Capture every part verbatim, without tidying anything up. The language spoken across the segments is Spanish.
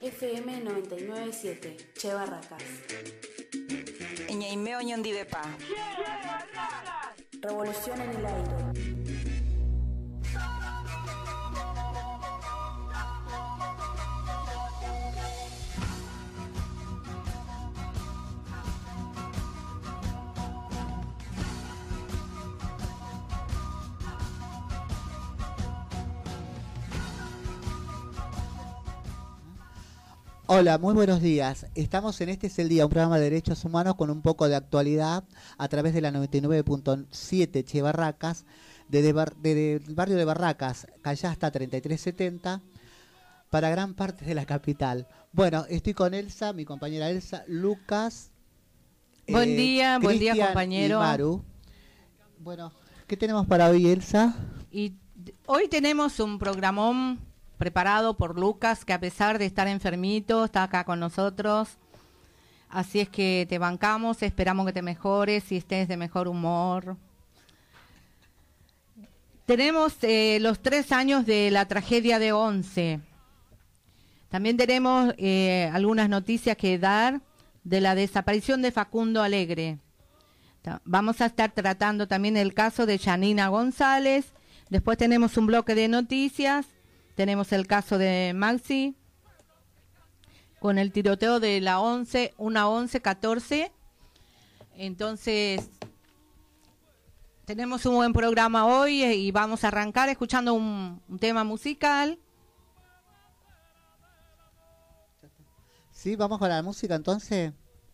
F M noventa y nueve punto siete, Che Barracas. Ñaimeo Ñondivepa. Revolución en el aire. Hola, muy buenos días. Estamos en Este es el Día, un programa de derechos humanos con un poco de actualidad a través de la noventa y nueve punto siete Che Barracas, desde bar, de, del barrio de Barracas, allá hasta treinta y tres setenta, para gran parte de la capital. Bueno, estoy con Elsa, mi compañera Elsa, Lucas. Buen eh, día, buen día compañero. Y Maru. Bueno, ¿qué tenemos para hoy, Elsa? Y hoy tenemos un programón preparado por Lucas, que a pesar de estar enfermito, está acá con nosotros. Así es que te bancamos, esperamos que te mejores y estés de mejor humor. Tenemos eh, los tres años de la tragedia de Once. También tenemos eh, algunas noticias que dar de la desaparición de Facundo Alegre. Vamos a estar tratando también el caso de Yanina González. Después tenemos un bloque de noticias. Tenemos el caso de Maxi, con el tiroteo de la once, una once catorce. Entonces, tenemos un buen programa hoy y vamos a arrancar escuchando un, un tema musical. Sí, vamos con la música entonces.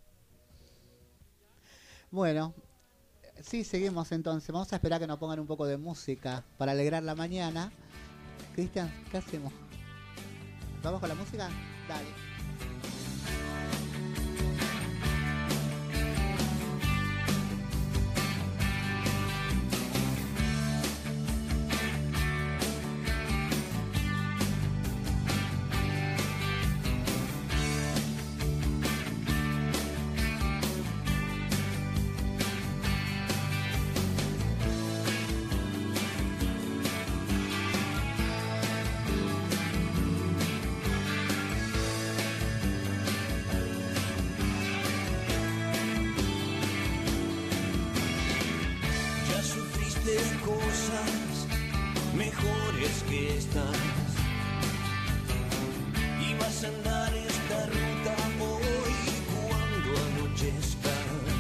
Bueno, sí, seguimos entonces. Vamos a esperar que nos pongan un poco de música para alegrar la mañana. Cristian, ¿qué hacemos? ¿Vamos con la música? Dale. Cosas mejores que estas y vas a andar esta ruta hoy cuando anochezca.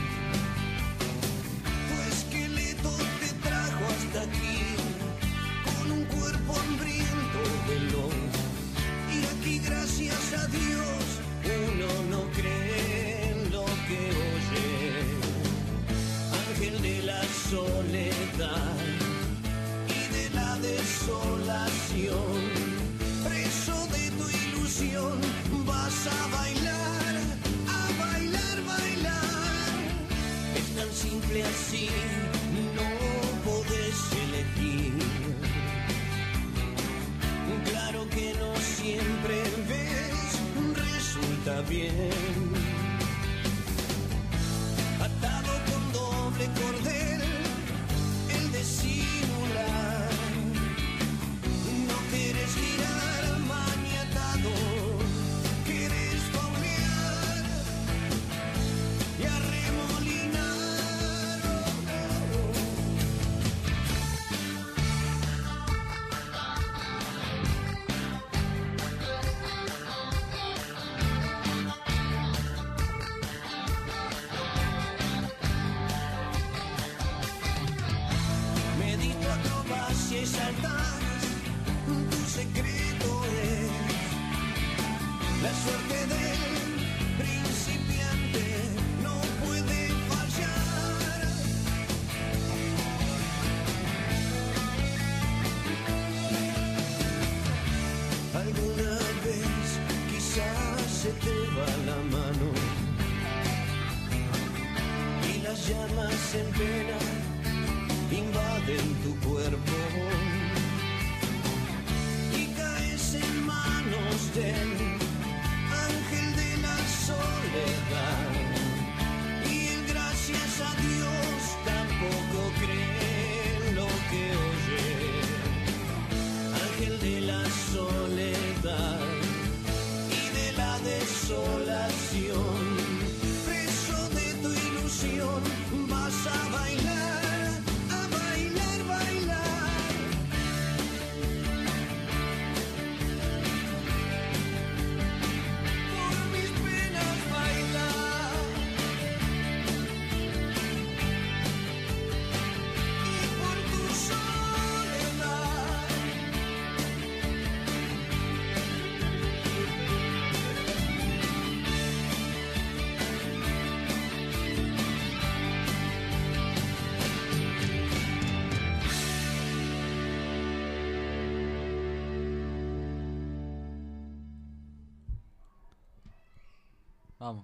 Tu esqueleto te trajo hasta aquí con un cuerpo hambriento veloz, y aquí gracias a Dios uno no cree en lo que oye. Ángel de la soledad y de la desolación, preso de tu ilusión, vas a bailar, a bailar, bailar. Es tan simple así, no podés elegir. Claro que no siempre ves, resulta bien. Atado con doble cordel, el disimular. No quieres girar maniatado, quieres paulear y arremolinar. Y saltas, tu secreto es la suerte del principiante, no puede fallar. Alguna vez quizás se te va la mano y las llamas en pena invaden tu cuerpo y caes en manos del ángel de la soledad, y él gracias a Dios tampoco cree en lo que oye. Ángel de la soledad y de la Vamos.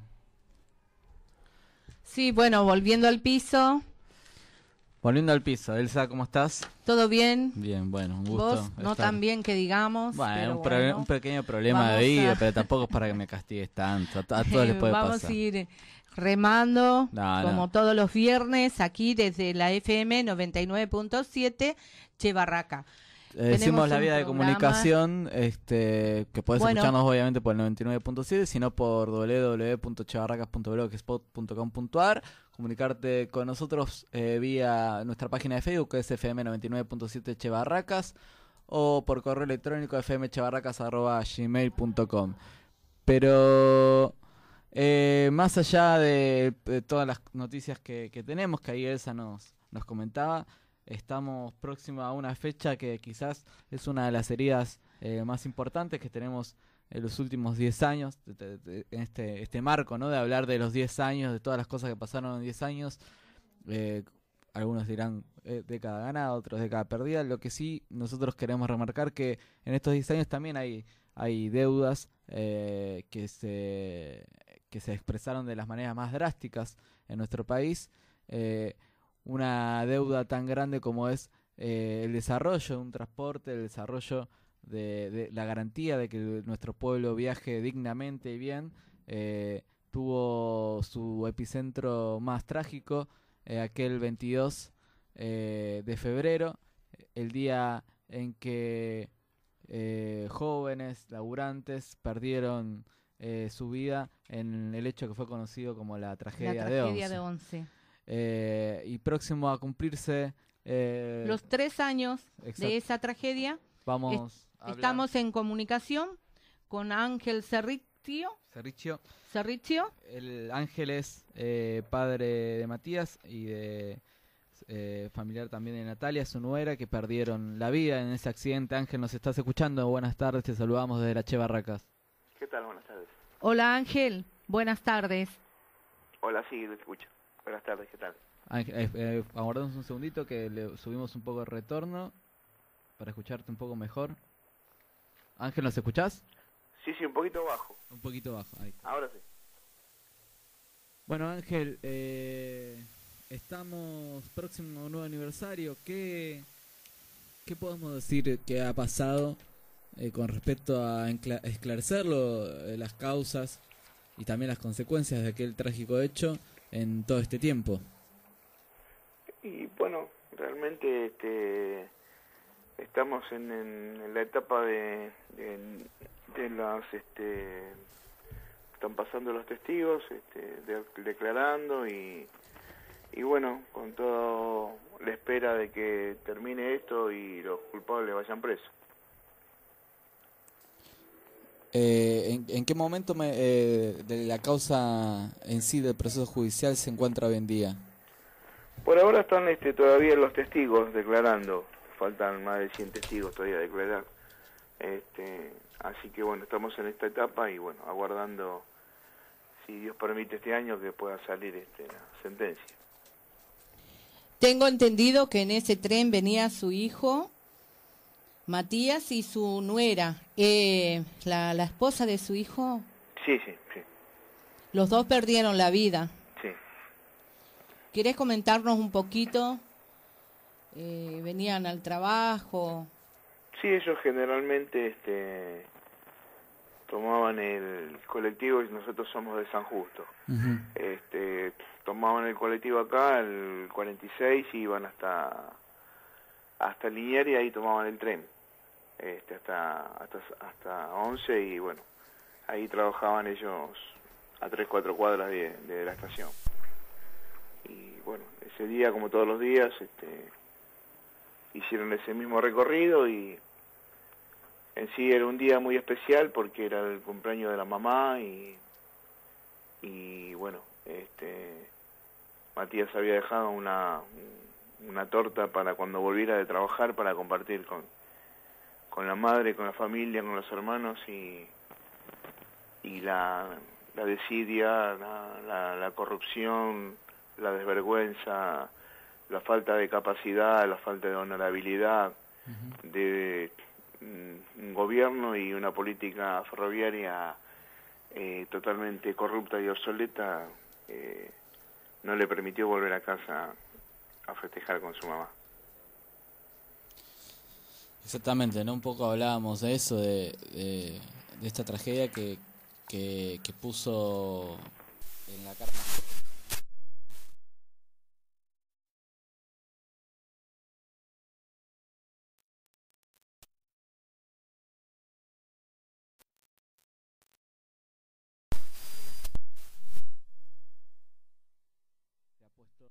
Sí, bueno, volviendo al piso. Volviendo al piso, Elsa, ¿cómo estás? ¿Todo bien? Bien, bueno, un gusto. Vos no estar. tan bien que digamos. Bueno, pero un, pro- bueno, un pequeño problema vamos de oído, a- pero tampoco es para que me castigues tanto. A, to- a todos les puede Vamos pasar. a ir remando, No, no. como todos los viernes, aquí desde la F M noventa y nueve punto siete, Che Barraca. Eh, decimos la un vía de programa- comunicación, este, que podés Bueno. escucharnos obviamente por el noventa y nueve punto siete, sino por doble u doble u doble u punto chebarracas punto blogspot punto com punto a r, comunicarte con nosotros eh, vía nuestra página de Facebook, que es F M noventa y nueve punto siete Chebarracas, o por correo electrónico f m chebarracas arroba gmail punto com. Pero eh, más allá de, de todas las noticias que, que tenemos, que ahí Elsa nos, nos comentaba, estamos próximos a una fecha que quizás es una de las heridas eh, más importantes que tenemos en los últimos diez años, de, de, de, en este, este marco, ¿no? De hablar de los diez años, de todas las cosas que pasaron en diez años. Eh, algunos dirán eh, década ganada, otros década perdida. Lo que sí nosotros queremos remarcar que en estos diez años también hay, hay deudas eh, que, se, que se expresaron de las maneras más drásticas en nuestro país. Eh, una deuda tan grande como es eh, el desarrollo de un transporte, el desarrollo de, de la garantía de que nuestro pueblo viaje dignamente y bien, eh, tuvo su epicentro más trágico eh, aquel veintidós eh, de febrero, el día en que eh, jóvenes, laburantes, perdieron eh, su vida en el hecho que fue conocido como la tragedia, La de tragedia Once. de Once. Eh, y próximo a cumplirse eh, Los tres años exacto. de esa tragedia, vamos a hablar. estamos en comunicación con Ángel Cerricio. Cerricio. Cerricio. El Ángel es eh, padre de Matías y de eh, familiar también de Natalia, su nuera, que perdieron la vida en ese accidente. Ángel, ¿nos estás escuchando? Buenas tardes, te saludamos desde la Che Barracas. ¿Qué tal? Buenas tardes. Hola Ángel, buenas tardes. Hola, sí, te escucho. Buenas tardes, ¿qué tal? Ángel, eh, eh, aguardamos un segundito que le subimos un poco el retorno para escucharte un poco mejor. Ángel, ¿nos escuchás? Sí, sí, un poquito bajo. Un poquito bajo, ahí. Ahora sí. Bueno, Ángel, eh, estamos próximo a un nuevo aniversario. ¿Qué, qué podemos decir que ha pasado eh, con respecto a encla- esclarecerlo, eh, las causas y también las consecuencias de aquel trágico hecho en todo este tiempo? Y bueno, realmente este, estamos en, en, en la etapa de, de, de las... Este, están pasando los testigos, este, de, declarando y, y bueno, con toda la espera de que termine esto y los culpables vayan presos. Eh, ¿en, ¿En qué momento me, eh, de la causa en sí del proceso judicial se encuentra hoy en día? Por ahora están este, todavía los testigos declarando, faltan más de cien testigos todavía a declarar. Este, así que bueno, estamos en esta etapa y bueno, aguardando, si Dios permite este año, que pueda salir este, la sentencia. Tengo entendido que en ese tren venía su hijo, Matías, y su nuera, eh, la, la esposa de su hijo. Sí, sí, sí. Los dos perdieron la vida. Sí. ¿Querés comentarnos un poquito? Eh, ¿Venían al trabajo? Sí, ellos generalmente este, tomaban el colectivo, y nosotros somos de San Justo. Uh-huh. Este, tomaban el colectivo acá, el cuarenta y seis, y iban hasta hasta Liniers y ahí tomaban el tren, este, hasta hasta hasta Once, y bueno, ahí trabajaban ellos a tres, cuatro cuadras de, de la estación. Y bueno, ese día, como todos los días, este, hicieron ese mismo recorrido y en sí era un día muy especial porque era el cumpleaños de la mamá y, y bueno, este, Matías había dejado una, una torta para cuando volviera de trabajar para compartir con, con la madre, con la familia, con los hermanos y, y la, la desidia, la, la, la corrupción, la desvergüenza, la falta de capacidad, la falta de honorabilidad uh-huh. de un gobierno y una política ferroviaria eh, totalmente corrupta y obsoleta, eh, no le permitió volver a casa a festejar con su mamá. Exactamente, ¿no? Un poco hablábamos de eso, de, de, de esta tragedia que, que, que puso en la carta. Se ha puesto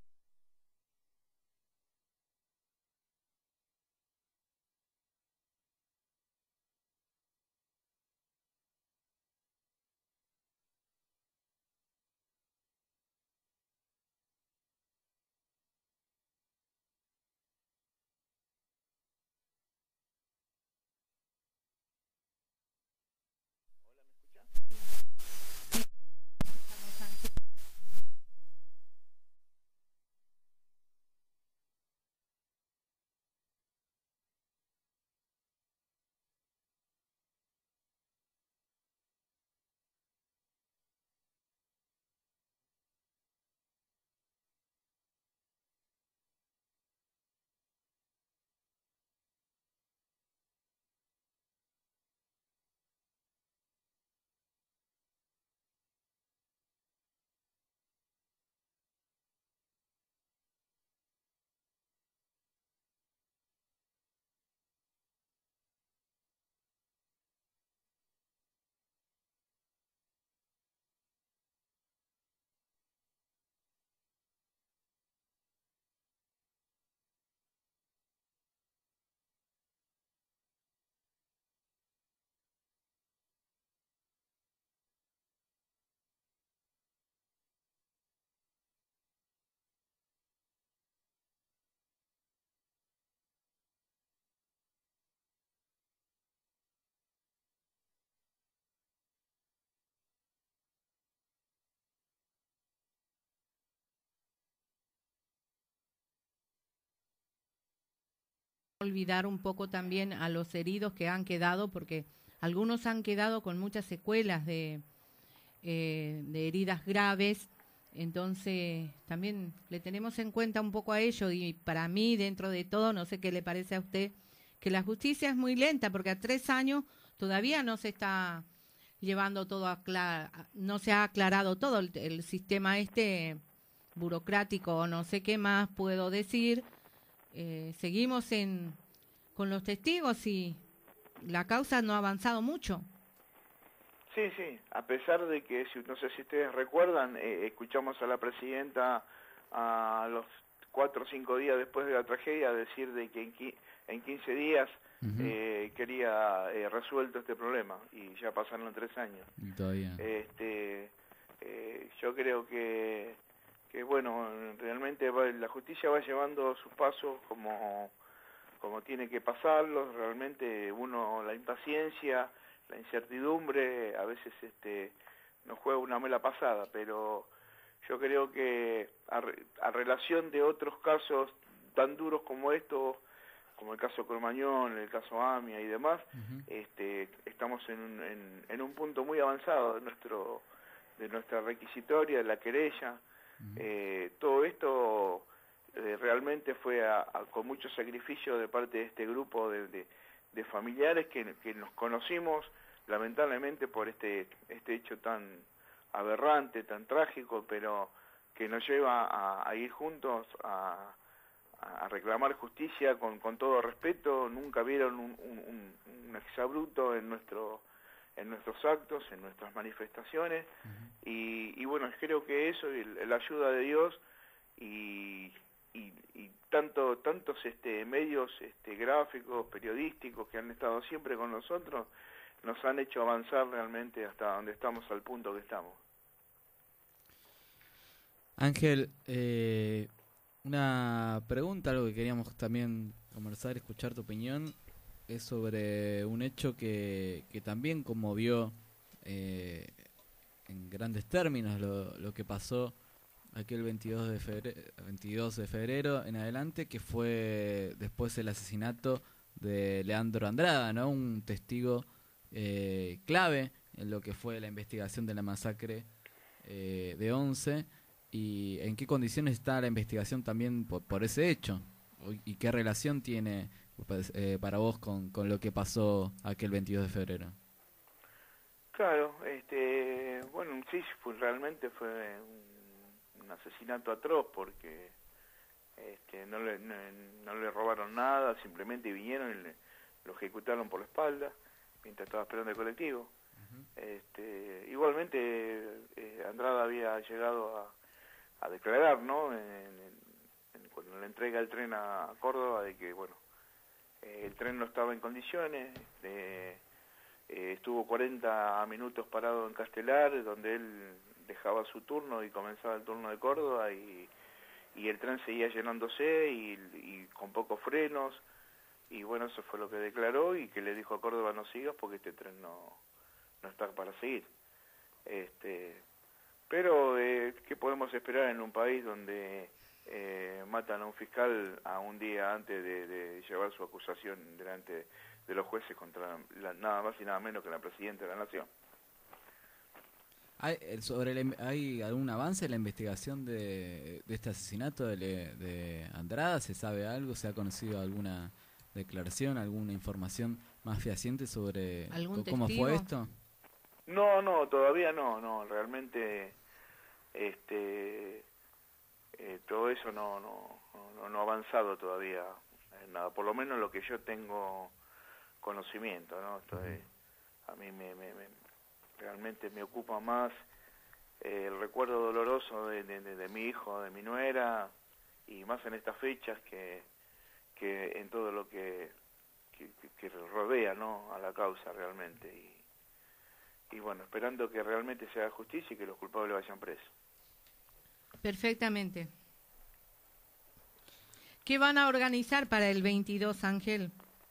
olvidar un poco también a los heridos que han quedado, porque algunos han quedado con muchas secuelas de, eh, de heridas graves, entonces también le tenemos en cuenta un poco a ello, y para mí, dentro de todo, no sé qué le parece a usted, que la justicia es muy lenta, porque a tres años todavía no se está llevando todo a aclar- no se ha aclarado todo el, el sistema este burocrático, no sé qué más puedo decir. Eh, seguimos en con los testigos y la causa no ha avanzado mucho. Sí, sí, a pesar de que, si no sé si ustedes recuerdan, eh, escuchamos a la presidenta a los cuatro o cinco días después de la tragedia decir de que en, qui- en quince días uh-huh. eh, quería eh, resuelto este problema, y ya pasaron tres años. Y todavía. Este, eh, yo creo que, que, bueno, realmente va, la justicia va llevando sus pasos como, como tiene que pasarlos. Realmente uno, la impaciencia, la incertidumbre, a veces este, nos juega una mala pasada, pero yo creo que a, re, a relación de otros casos tan duros como estos, como el caso Cromañón, el caso AMIA y demás, uh-huh. este, estamos en un, en, en un punto muy avanzado de nuestro de nuestra requisitoria, de la querella. Uh-huh. Eh, todo esto eh, realmente fue a, a, con mucho sacrificio de parte de este grupo de, de, de familiares que, que nos conocimos lamentablemente por este este hecho tan aberrante, tan trágico, pero que nos lleva a, a ir juntos a, a reclamar justicia con, con todo respeto. Nunca vieron un, un, un exabrupto en nuestro en nuestros actos, en nuestras manifestaciones. Uh-huh. y, y bueno, creo que eso y la ayuda de Dios y, y, y tanto tantos este medios este gráficos, periodísticos que han estado siempre con nosotros nos han hecho avanzar realmente hasta donde estamos, al punto que estamos. Ángel, eh, una pregunta, algo que queríamos también conversar, escuchar tu opinión, es sobre un hecho que, que también conmovió eh, en grandes términos lo, lo que pasó aquel veintidós de febrero, veintidós de febrero en adelante, que fue después el asesinato de Leandro Andrada, ¿no? Un testigo eh, clave en lo que fue la investigación de la masacre eh, de Once, y en qué condiciones está la investigación también por, por ese hecho, y qué relación tiene pues, eh, para vos con, con lo que pasó aquel veintidós de febrero. Claro, este, bueno, sí, fue, realmente fue un, un asesinato atroz porque este, no, le, no, no le robaron nada, simplemente vinieron y le, lo ejecutaron por la espalda mientras estaba esperando el colectivo. Uh-huh. Este, igualmente eh, Andrada había llegado a, a declarar, ¿no? En, en, en, cuando le entrega el tren a Córdoba, de que bueno, eh, el tren no estaba en condiciones. De, Eh, estuvo cuarenta minutos parado en Castelar, donde él dejaba su turno y comenzaba el turno de Córdoba, y, y el tren seguía llenándose y, y con pocos frenos, y bueno, eso fue lo que declaró, y que le dijo a Córdoba: no sigas porque este tren no, no está para seguir. Este, pero, eh, ¿qué podemos esperar en un país donde eh, matan a un fiscal a un día antes de, de llevar su acusación delante de de los jueces contra la, nada más y nada menos que la Presidenta de la Nación? ¿Hay, sobre el, ¿Hay algún avance en la investigación de, de este asesinato de, de Andrada? ¿Se sabe algo? ¿Se ha conocido alguna declaración, alguna información más fehaciente sobre cómo testigo? Fue esto? No, no, todavía no, no, realmente este eh, todo eso no, no, no, no ha avanzado todavía en nada, por lo menos lo que yo tengo conocimiento, ¿no? Estoy, a mí me, me, me realmente me ocupa más eh, el recuerdo doloroso de, de, de, de mi hijo, de mi nuera, y más en estas fechas que, que en todo lo que, que, que rodea, ¿no?, a la causa realmente, y, y bueno, esperando que realmente se haga justicia y que los culpables vayan presos. Perfectamente. ¿Qué van a organizar para el veintidós, Ángel?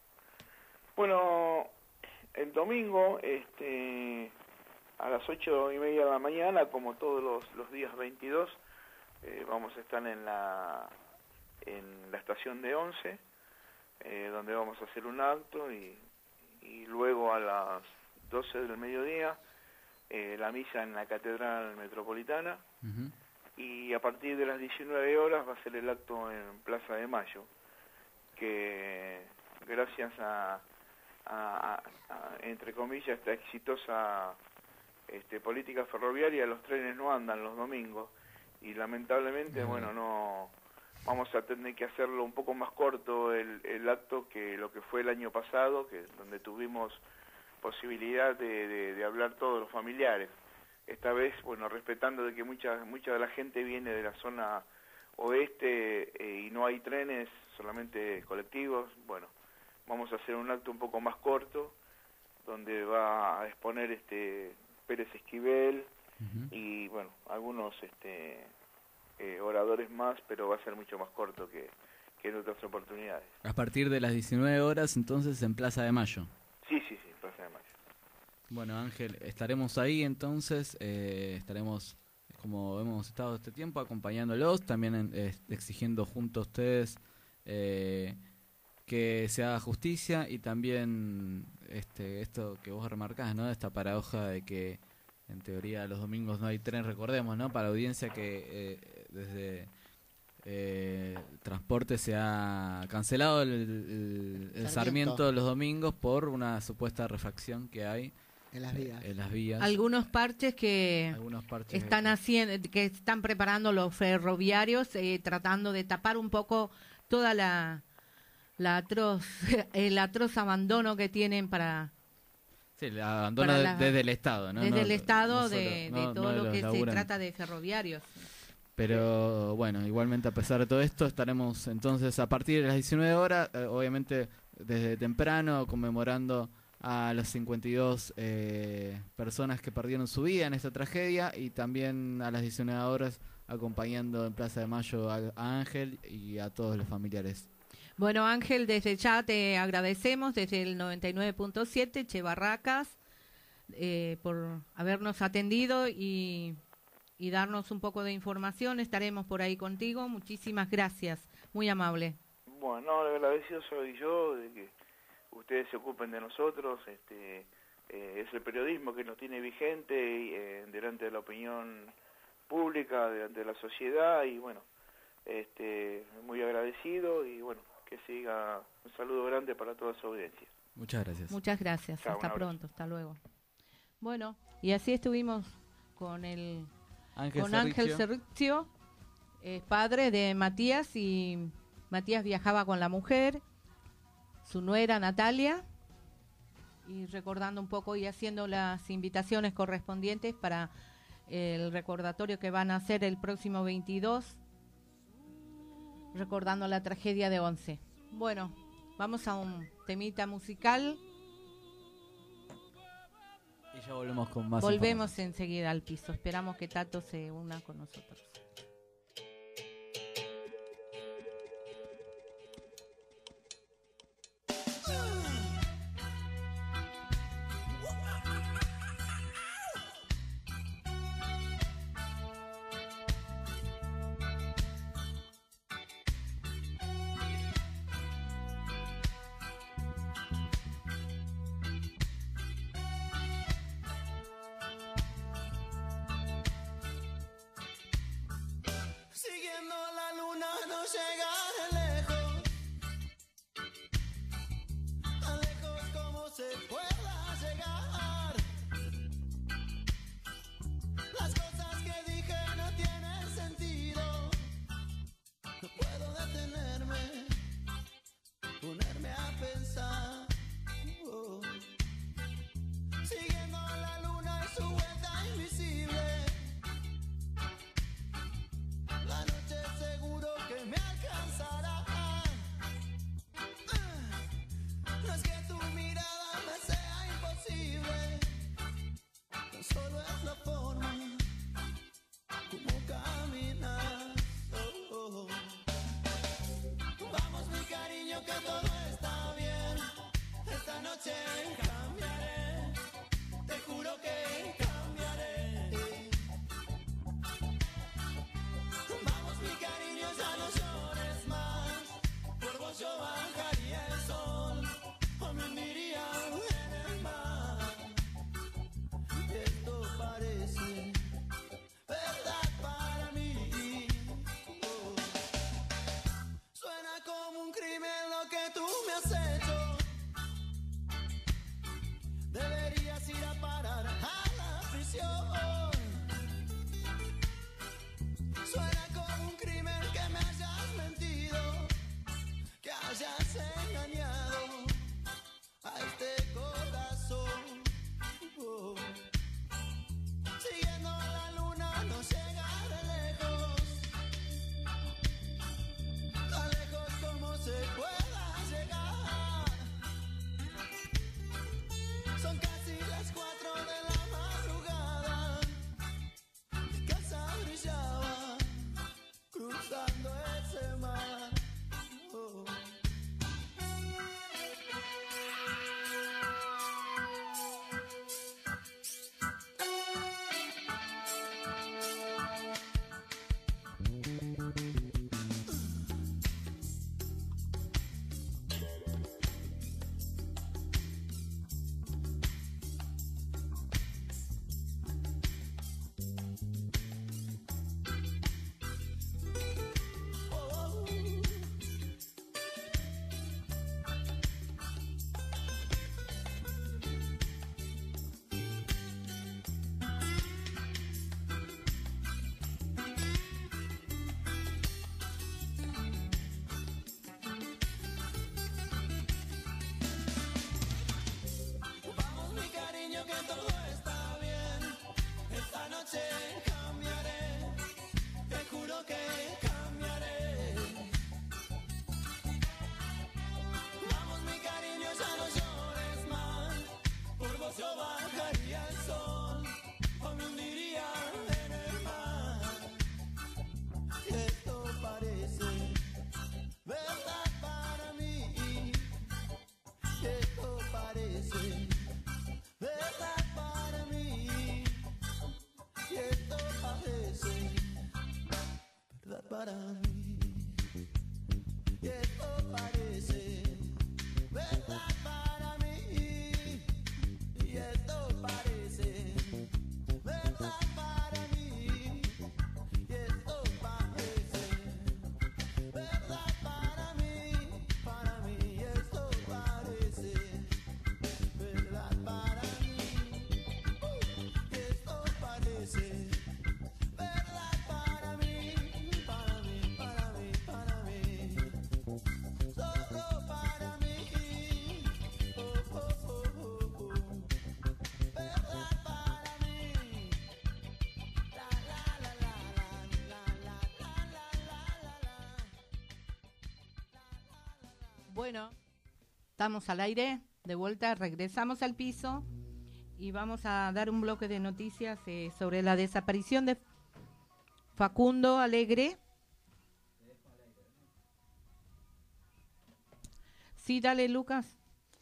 Bueno, el domingo, este, a las ocho y media de la mañana, como todos los, los días veintidós, eh, vamos a estar en la en la estación de Once, eh, donde vamos a hacer un acto, y, y luego a las doce del mediodía, eh, la misa en la Catedral Metropolitana, uh-huh. Y a partir de las diecinueve horas va a ser el acto en Plaza de Mayo, que gracias a A, a, a, entre comillas, esta exitosa este, política ferroviaria, los trenes no andan los domingos, y lamentablemente, uh-huh. bueno, no vamos a tener que hacerlo un poco más corto el, el acto que lo que fue el año pasado, que donde tuvimos posibilidad de, de, de hablar todos los familiares. Esta vez, bueno, respetando de que mucha mucha de la gente viene de la zona oeste eh, y no hay trenes, solamente colectivos, bueno, vamos a hacer un acto un poco más corto, donde va a exponer este Pérez Esquivel, uh-huh. y bueno, algunos este eh, oradores más, pero va a ser mucho más corto que, que en otras oportunidades. A partir de las diecinueve horas, entonces, en Plaza de Mayo. Sí, sí, sí, Plaza de Mayo. Bueno, Ángel, estaremos ahí entonces, eh, estaremos, como hemos estado este tiempo, acompañándolos, también eh, exigiendo junto a ustedes eh, que se haga justicia, y también este esto que vos remarcás, ¿no?, esta paradoja de que en teoría los domingos no hay tren. Recordemos, ¿no?, para la audiencia, que eh, desde eh, transporte se ha cancelado el, el, el Sarmiento los domingos por una supuesta refacción que hay en las vías. En las vías. Algunos parches que Algunos parches están que... haciendo, que están preparando los ferroviarios, eh, tratando de tapar un poco toda la la atroz el atroz abandono que tienen para sí, el abandono de, la, desde el Estado, ¿no? Desde no, el Estado no solo, de, no, de todo no lo de que laburantes. se trata de ferroviarios. Pero bueno, igualmente, a pesar de todo esto, estaremos entonces a partir de las diecinueve horas, eh, obviamente desde temprano, conmemorando a las cincuenta y dos eh, personas que perdieron su vida en esta tragedia, y también a las diecinueve horas acompañando en Plaza de Mayo a, a Ángel y a todos los familiares. Bueno, Ángel, desde ya te agradecemos, desde el noventa y nueve punto siete, Che Barracas, eh, por habernos atendido y, y darnos un poco de información. Estaremos por ahí contigo. Muchísimas gracias, muy amable. Bueno, no, agradecido soy yo de que ustedes se ocupen de nosotros, este, eh, es el periodismo que nos tiene vigente eh, delante de la opinión pública, delante de la sociedad, y bueno, este, muy agradecido, y bueno, que siga. Un saludo grande para toda su audiencia. Muchas gracias. Muchas gracias. Chao, un hasta abrazo. pronto. Hasta luego. Bueno, y así estuvimos con el Ángel con Cerricchio. Ángel Cerricchio, eh, padre de Matías, y Matías viajaba con la mujer, su nuera Natalia, y recordando un poco y haciendo las invitaciones correspondientes para el recordatorio que van a hacer el próximo veintidós, recordando la tragedia de Once. Bueno, vamos a un temita musical. Y ya volvemos con más Volvemos información. enseguida al piso. Esperamos que Tato se una con nosotros. Bueno, estamos al aire, de vuelta, regresamos al piso y vamos a dar un bloque de noticias eh, sobre la desaparición de Facundo Alegre. Sí, dale, Lucas.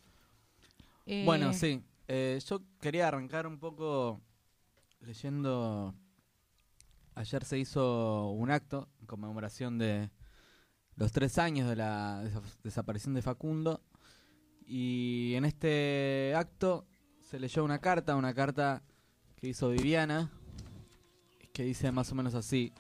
Eh, Bueno, sí. Eh, yo quería arrancar un poco leyendo. Ayer se hizo un acto en conmemoración de los tres años de la des- desaparición de Facundo. Y en este acto se leyó una carta, una carta que hizo Viviana, que dice más o menos así: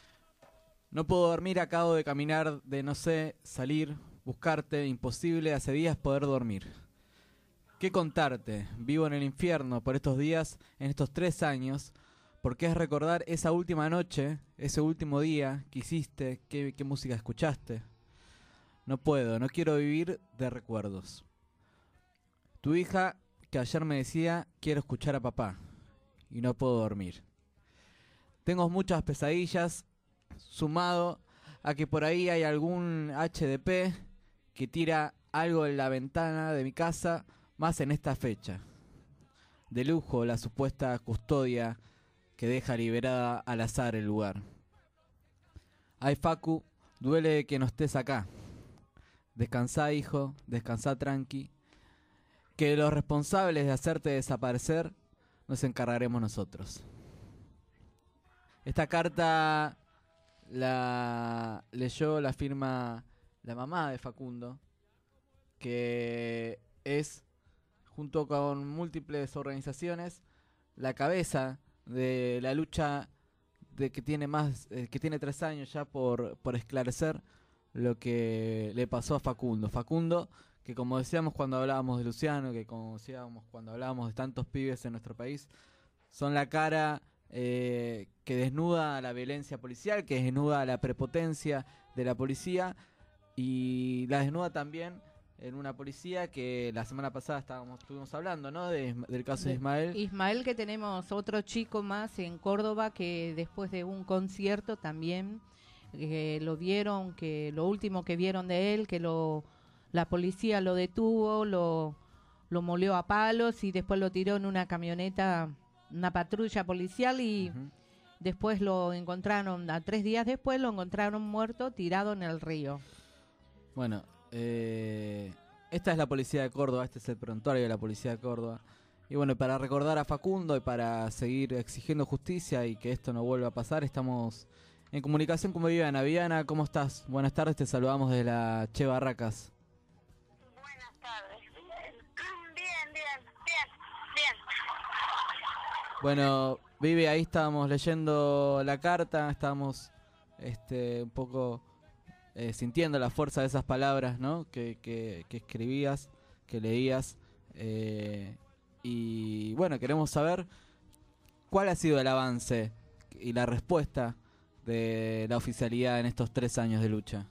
no puedo dormir, acabo de caminar de no sé, salir, buscarte, imposible, hace días poder dormir. ¿Qué contarte? Vivo en el infierno por estos días, en estos tres años, porque es recordar esa última noche, ese último día que hiciste, qué, qué música escuchaste. No puedo, no quiero vivir de recuerdos. Tu hija, que ayer me decía, quiero escuchar a papá, y no puedo dormir. Tengo muchas pesadillas, sumado a que por ahí hay algún H D P que tira algo en la ventana de mi casa, más en esta fecha. De lujo la supuesta custodia que deja liberada al azar el lugar. Ay, Facu, duele que no estés acá. Descansá, hijo, descansá tranqui, que los responsables de hacerte desaparecer nos encargaremos nosotros. Esta carta la leyó, la firma la mamá de Facundo, que es, junto con múltiples organizaciones, la cabeza de la lucha de que tiene más, eh, que tiene tres años ya por, por esclarecer lo que le pasó a Facundo. Facundo, que como decíamos cuando hablábamos de Luciano, que como decíamos cuando hablábamos de tantos pibes en nuestro país, son la cara eh, que desnuda la violencia policial, que desnuda la prepotencia de la policía y la desnuda también en una policía que la semana pasada estábamos estuvimos hablando, ¿no? De, del caso de Ismael. Ismael, que tenemos otro chico más en Córdoba que después de un concierto también eh, lo vieron, que lo último que vieron de él, que lo la policía lo detuvo, lo, lo moleó a palos y después lo tiró en una camioneta, una patrulla policial y uh-huh. después lo encontraron, a tres días después lo encontraron muerto tirado en el río. Bueno, eh, esta es la policía de Córdoba, este es el prontuario de la policía de Córdoba. Y bueno, para recordar a Facundo y para seguir exigiendo justicia y que esto no vuelva a pasar, estamos en comunicación con Viviana. Viviana, ¿cómo estás? Buenas tardes, te saludamos de la Che Barracas. Buenas tardes. Bien, bien, bien, bien, bien. Bueno, Vivi, ahí estábamos leyendo la carta, estábamos este, un poco eh, sintiendo la fuerza de esas palabras, ¿no? Que, que, que escribías, que leías. Eh, y bueno, queremos saber cuál ha sido el avance y la respuesta de la oficialidad en estos tres años de lucha.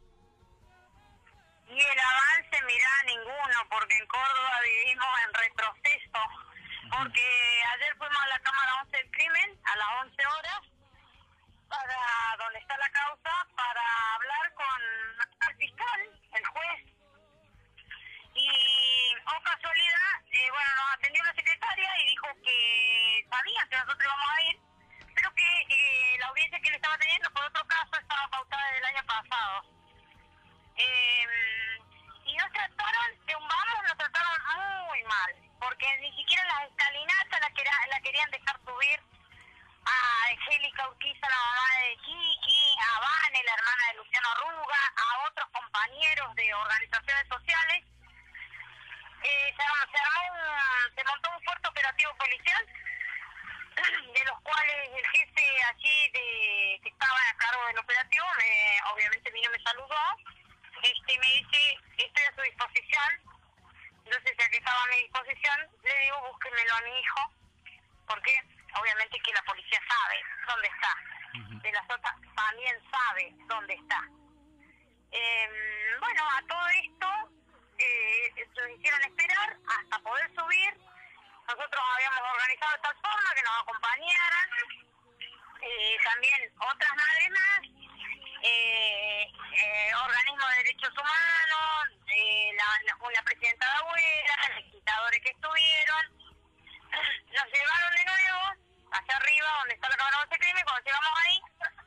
Y el avance, mirá, ninguno, porque en Córdoba vivimos en retroceso, porque ayer fuimos a la Cámara once del Crimen, a las once horas, para donde está la causa, para hablar con el fiscal, el juez, y, oh casualidad, eh, bueno, nos atendió la secretaria y dijo que sabían que nosotros íbamos a ir, pero que eh, la audiencia que le estaba teniendo por otro caso estaba pautada desde el año pasado. Eh, y nos trataron, de un vamos, nos trataron muy mal, porque ni siquiera las escalinatas la, quera, la querían dejar subir a Angélica Urquiza, la mamá de Kiki, a Vane, la hermana de Luciano Arruga, a otros compañeros de organizaciones sociales. Eh, se, se, armó un, se montó un fuerte operativo policial, de los cuales el jefe allí de, que estaba a cargo del operativo, me, obviamente vino y me saludó, este, me dice, estoy a su disposición. Entonces, ya que estaba a mi disposición, le digo, búsquenmelo a mi hijo, porque obviamente que la policía sabe dónde está, uh-huh. de las otras también sabe dónde está. Eh, bueno, a todo esto eh, nos hicieron esperar hasta poder subir. Nosotros habíamos organizado de tal forma que nos acompañaran, eh, también otras madres más, eh, eh, organismos de derechos humanos, eh, la, la, la presidenta de abuela, los legisladores que estuvieron, nos llevaron de nuevo hacia arriba donde está la cámara once crimen. Cuando llegamos ahí,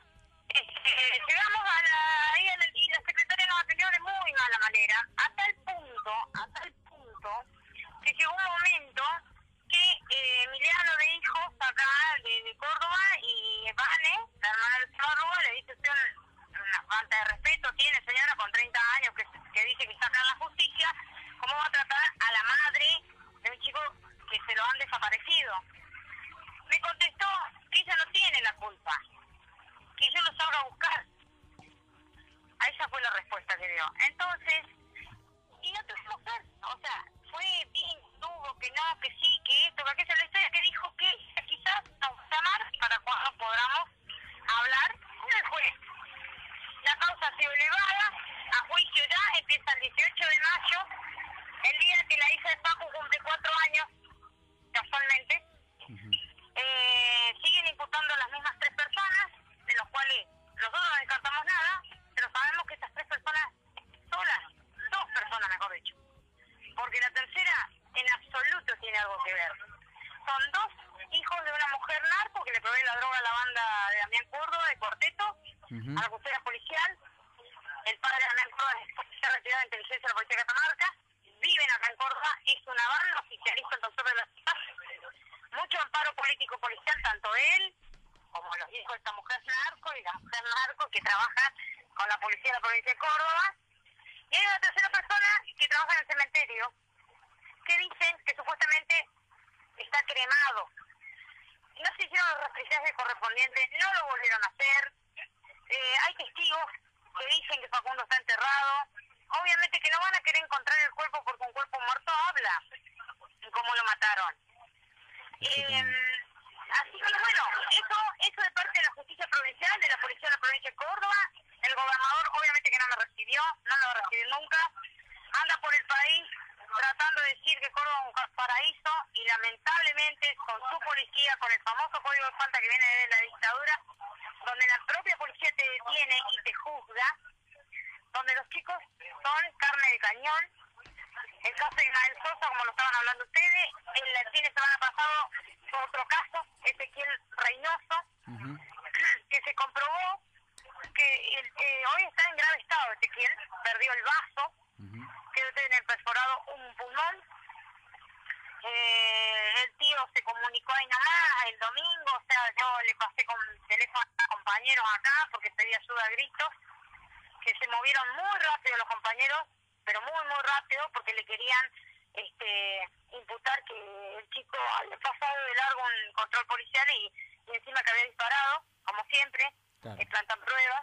eh, llegamos a la, ahí en el, y la secretaria nos atendió de muy mala manera, a tal punto, a tal punto, que llegó un momento que eh, Emiliano de Hijos, acá de, de Córdoba, y Vane, la hermana del Barroa, le dice usted un, una falta de respeto tiene, señora, con treinta años, que, que dice que está acá en la justicia, ¿cómo va a tratar a la madre de un chico que se lo han desaparecido? Me contestó que ella no tiene la culpa, que yo lo salga a buscar. A esa fue la respuesta que dio. Entonces, y no tuvimos ver, o sea, fue bien, tuvo que no, que sí, que esto, que aquello, la historia que dijo que quizás nos va a llamar para cuando podamos hablar con el juez. La causa ha sido elevada a juicio ya, empieza el dieciocho de mayo, el día que la hija de Paco cumple cuatro años, casualmente. Uh-huh. eh, siguen imputando a las mismas tres personas, de los cuales nosotros no descartamos nada, pero sabemos que estas tres personas solas, dos personas mejor dicho, porque la tercera en absoluto tiene algo que ver. Son dos hijos de una mujer narco que le provee la droga a la banda de Damián Córdoba, de Cuarteto, uh-huh. a la custodia policial. El padre de Damián Córdoba está retirado de inteligencia de la policía de Catamarca, viven acá en Córdoba, es una banda oficialista el doctor de la ciudad. Mucho amparo político policial, tanto él como los hijos de esta mujer narco y la mujer narco que trabaja con la policía de la provincia de Córdoba. Y hay una tercera persona que trabaja en el cementerio, que dicen que supuestamente está cremado. No se hicieron los rastreajes correspondientes, no lo volvieron a hacer. Eh, hay testigos que dicen que Facundo está enterrado. Obviamente que no van a querer encontrar el cuerpo porque un cuerpo muerto habla y cómo lo mataron. Eh, así que bueno, eso, eso de parte de la justicia provincial, de la policía de la provincia de Córdoba. El gobernador obviamente que no me recibió, no me va a recibir nunca. Anda por el país tratando de decir que Córdoba es un paraíso y lamentablemente con su policía, con el famoso código de falta que viene de la dictadura, donde la propia policía te detiene y te juzga, donde los chicos son carne de cañón. El caso de Ismael Sosa, como lo estaban hablando ustedes, el fin de semana pasado fue otro caso, Ezequiel Reynoso, uh-huh. que se comprobó que el, eh, hoy está en grave estado Ezequiel, perdió el vaso, uh-huh. quedó tener perforado un pulmón. Eh, el tío se comunicó ahí nomás el domingo, o sea, yo le pasé con teléfono a compañeros acá porque pedí ayuda a gritos, que se movieron muy rápido los compañeros, pero muy muy rápido porque le querían este imputar que el chico había pasado de largo un control policial y, y encima que había disparado, como siempre, claro. eh, plantan pruebas.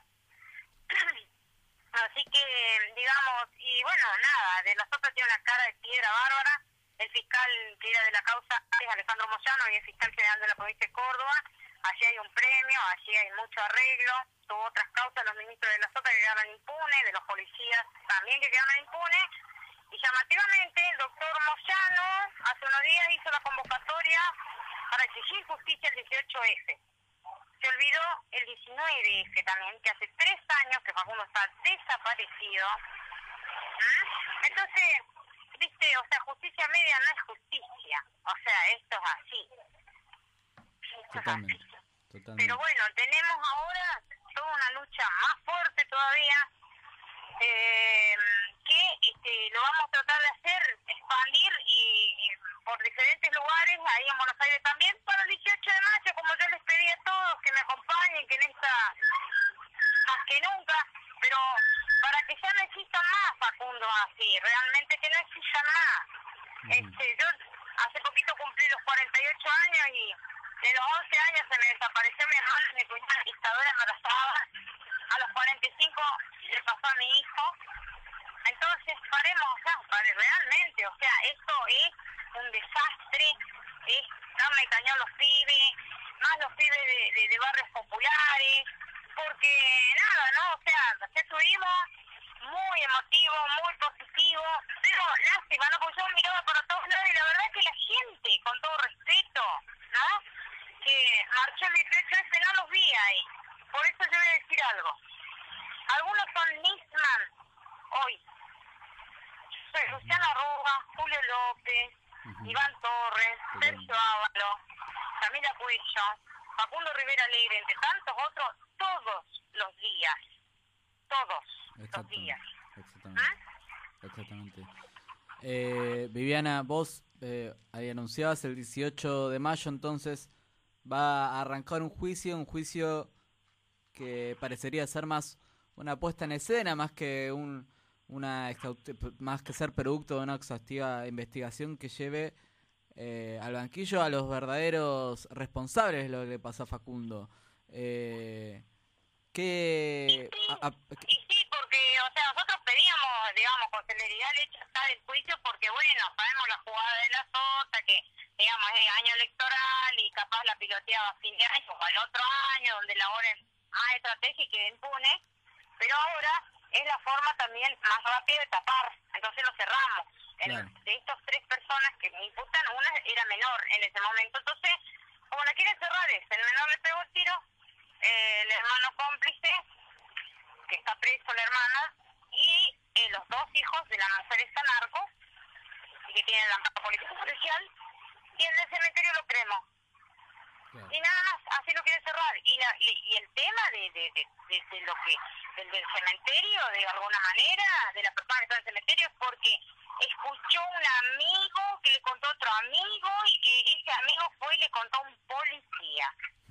Así que, digamos, y bueno, nada, de las otras tiene una cara de piedra bárbara. El fiscal que era de la causa es Alejandro Moyano y el fiscal general de la provincia de Córdoba. Allí hay un premio, allí hay mucho arreglo. Tuvo otras causas, los ministros de la Sota que quedaron impunes, de los policías también que quedaron impunes. Y llamativamente el doctor Moyano hace unos días hizo la convocatoria para exigir justicia el dieciocho efe. Se olvidó el diecinueve efe también, que hace tres años que Facundo está desaparecido. ¿Mm? Entonces, viste, o sea, justicia media no es justicia. O sea, esto es así. Esto Totalmente. es así. Totalmente. Pero bueno, tenemos ahora toda una lucha más fuerte todavía, eh, que este, lo vamos a tratar de hacer, expandir y, y por diferentes lugares, ahí en Buenos Aires también, para el dieciocho de mayo, como yo les pedí a todos que me acompañen, que en esta, más que nunca, pero para que ya no existan más Facundo así, realmente que no existan más. Uh-huh. Este, yo hace poquito cumplí los cuarenta y ocho años y de los once años se me desapareció mi hermana, mi cuñada dictadora embarazada. A los cuarenta y cinco le pasó a mi hijo. Entonces, paremos acá, pare, realmente, o sea, esto es un desastre, es darme el cañón los pibes, más los pibes de, de, de barrios populares, porque nada, ¿no? O sea, estuvimos muy emotivo, muy positivo, pero lástima, ¿no? Porque yo miraba para todos lados y la verdad que la gente, con todo respeto, ¿no? Que marchó el dieciocho efe, no los vi ahí. Por eso yo voy a decir algo. Algunos son Nisman hoy. López, Ujú. Iván Torres, Totalmente. Sergio Ávalo, Camila Cuello, Facundo Rivera Alegre, entre tantos otros, todos los días, todos los Exactamente. días. Exactamente. ¿Ah? Exactamente. Eh, Viviana, vos eh, ahí anunciabas el dieciocho de mayo, entonces va a arrancar un juicio, un juicio que parecería ser más una puesta en escena, más que un una exhaust- más que ser producto de una exhaustiva investigación que lleve eh, al banquillo a los verdaderos responsables de lo que le pasó a Facundo. Eh, ¿qué, a- a- Y sí, porque, o sea, nosotros pedíamos, digamos, con celeridad el hecho está del juicio, porque, bueno, sabemos la jugada de la sota, que, digamos, es año electoral y capaz la piloteaba a fin de año o al otro año, donde elaboren más estrategia y que impune, pero ahora es la forma también más rápida de tapar, entonces lo cerramos. El- Claro. De estas tres personas que me imputan, una era menor en ese momento, entonces, como la quieren cerrar es, el menor le pegó el tiro, eh, el hermano cómplice, que está preso la hermana, y eh, los dos hijos de la mujer esta narco, y que tienen la marca política policial, y en el cementerio lo cremó. Claro. Y nada más, así lo quiere cerrar. Y, la, y, y el tema de, de, de, de, de lo que del, del cementerio, de alguna manera, de la persona que está en el cementerio, es porque escuchó un amigo que le contó a otro amigo, y que ese amigo fue y le contó a un policía.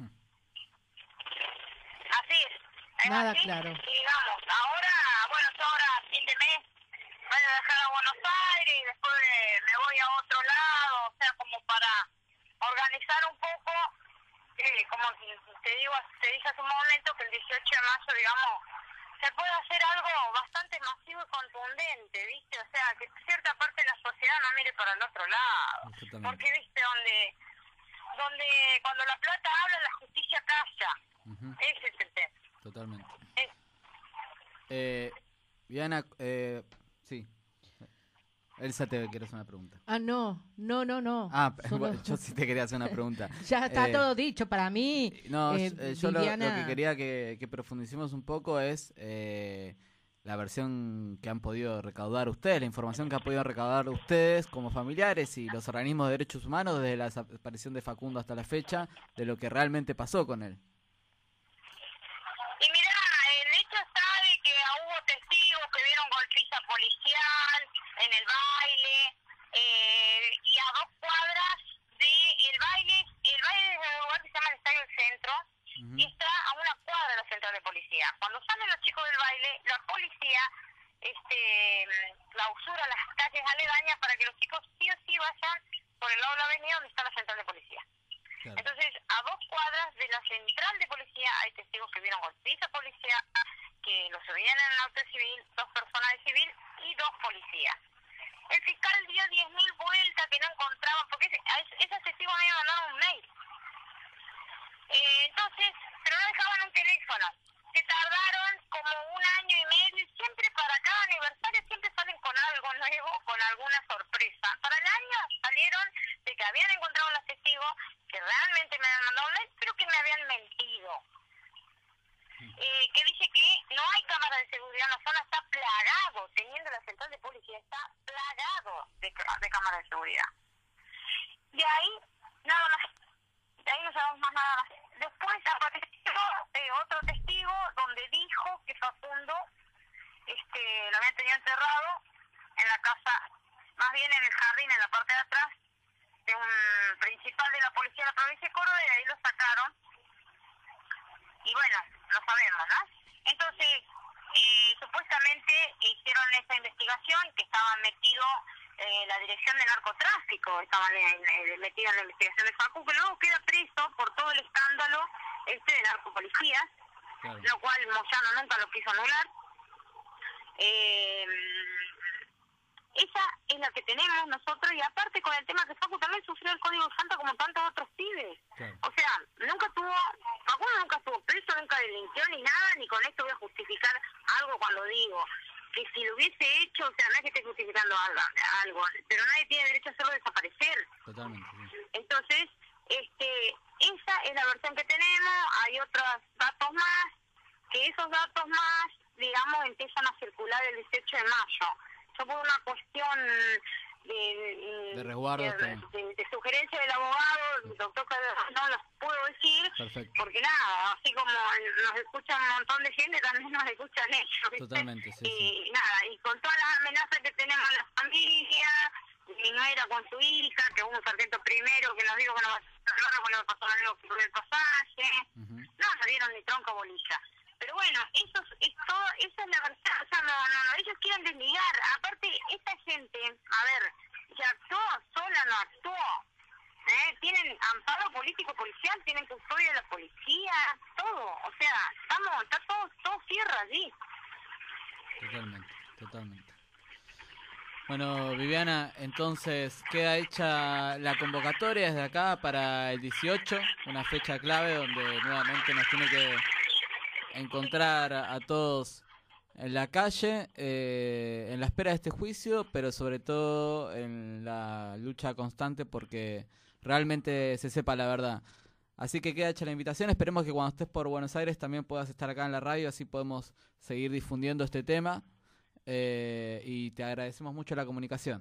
Así es. ¿Es Nada así? claro. Y digamos, ahora, bueno, yo ahora a fin de mes voy a dejar a Buenos Aires y después me voy a otro lado, o sea, como para organizar un poco, eh, como te digo, te dije hace un momento que el dieciocho de mayo, digamos, se puede hacer algo bastante masivo y contundente, ¿viste? O sea, que cierta parte de la sociedad no mire para el otro lado. Exactamente. Porque, ¿viste? Donde, donde cuando la plata habla, la justicia calla. Ujú. Ese es el tema. Totalmente. Es, Eh, Viviana, eh, sí. Elsa te quiere hacer una pregunta. Ah, no, no, no, no. Ah, Solo- bueno, yo sí te quería hacer una pregunta. Ya está Eh, todo dicho para mí. No, eh, eh, yo lo- Viviana- lo, que quería que, que profundicemos un poco es eh, la versión que han podido recaudar ustedes, la información que han podido recaudar ustedes como familiares y los organismos de derechos humanos desde la desaparición de Facundo hasta la fecha, de lo que realmente pasó con él. y mirá, el hecho está de que hubo testigos que vieron golpiza policial en el baile, eh, y a dos cuadras de el baile, el baile es un lugar que se llama el Estadio del Centro, Ujú. y está a una cuadra de la central de policía. Cuando salen los chicos del baile, la policía este clausura las calles aledañas para que los chicos sí o sí vayan por el lado de la avenida donde está la central de policía. Claro. Entonces, a dos cuadras de la central de policía hay testigos que vieron golpiza policial, que los subían en el auto civil, dos personas de civil y dos policías. El fiscal dio diez mil vueltas que no encontraba, porque ese, a ese- esos testigos habían mandado un mail. Eh, entonces, pero no dejaban un teléfono. Se tardaron como un año y medio, y siempre para cada aniversario siempre salen con algo nuevo, con alguna sorpresa. Para el año salieron de que habían encontrado los testigos, que realmente me habían mandado un mail, pero que me habían mentido. Eh, que dice que no hay cámaras de seguridad en la zona, está plagado, teniendo la central de policía, está plagado de, ca- de cámaras de seguridad. De ahí, nada más. De ahí no sabemos más nada más. Después apareció eh, otro testigo donde dijo que Facundo este, lo habían tenido enterrado en la casa, más bien en el jardín, en la parte de atrás, de un principal de la policía de la provincia de Córdoba, y de ahí lo sacaron. Y bueno, lo sabemos, ¿no? Entonces, eh, supuestamente hicieron esa investigación, que estaban metidos eh, la dirección de narcotráfico, estaban eh, eh, metidos en la investigación de Facu, que luego queda preso por todo el escándalo este de narcopolicía, Claro. lo cual Moyano nunca lo quiso anular. Eh, esa es la que tenemos nosotros, y aparte con el tema que Facu también sufrió el código Santa como tantos otros pibes. Claro. O sea, nunca tuvo, Facundo nunca estuvo preso, nunca delinquió ni nada, ni con esto voy a justificar algo cuando digo que si lo hubiese hecho, o sea, no es que esté justificando algo, algo pero nadie tiene derecho a hacerlo desaparecer. Totalmente, sí. Entonces, este, esa es la versión que tenemos, hay otros datos más, que esos datos más, digamos, empiezan a circular el dieciocho de mayo. Yo por una cuestión de, De resguardo, de, está bien. de- de sugerencia del abogado, el doctor Calderón no los puedo decir, Perfecto. porque nada, así como nos escuchan un montón de gente, también nos escuchan ellos, ¿viste? Totalmente, sí, Y nada, y con todas las amenazas que tenemos en la familia, mi nuera con su hija, que es un sargento primero, que nos dijo que nos va a hacer cuando nos pasó algo por el pasaje, Ujú. no nos dieron ni tronco bolilla. Pero bueno, eso es, es todo, esa es la verdad, o sea, no, no, no, ellos quieren desligar, aparte, esta gente, a ver, se actuó sola, no actuó, ¿eh? Tienen amparo político-policial, tienen custodia de la policía, todo, o sea, estamos, está todo, todo cierra allí. Totalmente, totalmente. Bueno, Viviana, entonces queda hecha la convocatoria desde acá para el dieciocho, una fecha clave donde nuevamente nos tiene que encontrar a, a todos en la calle, eh, en la espera de este juicio, pero sobre todo en la lucha constante porque realmente se sepa la verdad. Así que queda hecha la invitación, esperemos que cuando estés por Buenos Aires también puedas estar acá en la radio, así podemos seguir difundiendo este tema. Eh, y te agradecemos mucho la comunicación.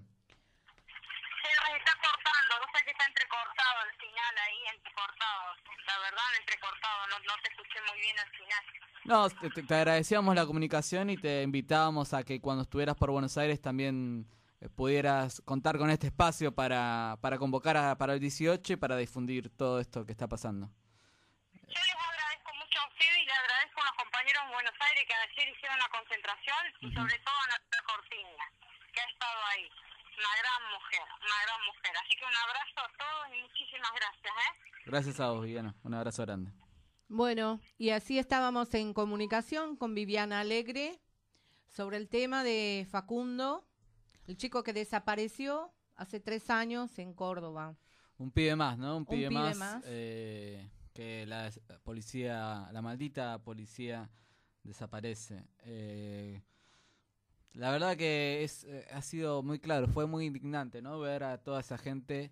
Se nos está cortando, no sé que está entrecortado al final ahí, entrecortado, la verdad entrecortado, no, no te escuché muy bien al final. No, te, te agradecíamos la comunicación y te invitábamos a que cuando estuvieras por Buenos Aires también eh, pudieras contar con este espacio para, para convocar a, para el dieciocho y para difundir todo esto que está pasando. Yo les agradezco mucho a ustedes y les agradezco a los compañeros en Buenos Aires que ayer hicieron una concentración y Ujú. sobre todo a nuestra Cortiña, que ha estado ahí. Una gran mujer, una gran mujer. Así que un abrazo a todos y muchísimas gracias, ¿eh? Gracias a vos, Viviana. Un abrazo grande. Bueno, y así estábamos en comunicación con Viviana Alegre sobre el tema de Facundo, el chico que desapareció hace tres años en Córdoba. Un pibe más, ¿no? Un pibe, pibe más, más. eh, que la des- policía, la maldita policía desaparece. Eh, la verdad que es eh, ha sido muy claro, fue muy indignante, ¿no? Ver a toda esa gente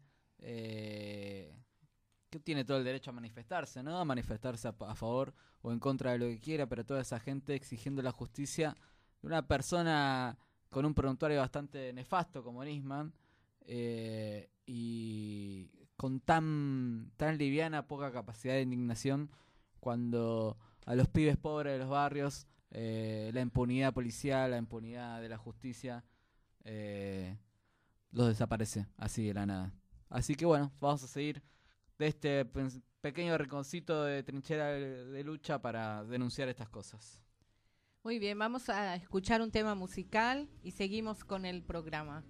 eh, que tiene todo el derecho a manifestarse, ¿no? A manifestarse a, a favor o en contra de lo que quiera, pero toda esa gente exigiendo la justicia de una persona con un prontuario bastante nefasto como Nisman, eh, y con tan tan liviana, poca capacidad de indignación cuando a los pibes pobres de los barrios eh, la impunidad policial, la impunidad de la justicia eh, los desaparece así de la nada. Así que bueno, vamos a seguir de este pe- pequeño rinconcito de trinchera de, de lucha para denunciar estas cosas. Muy bien, vamos a escuchar un tema musical y seguimos con el programa.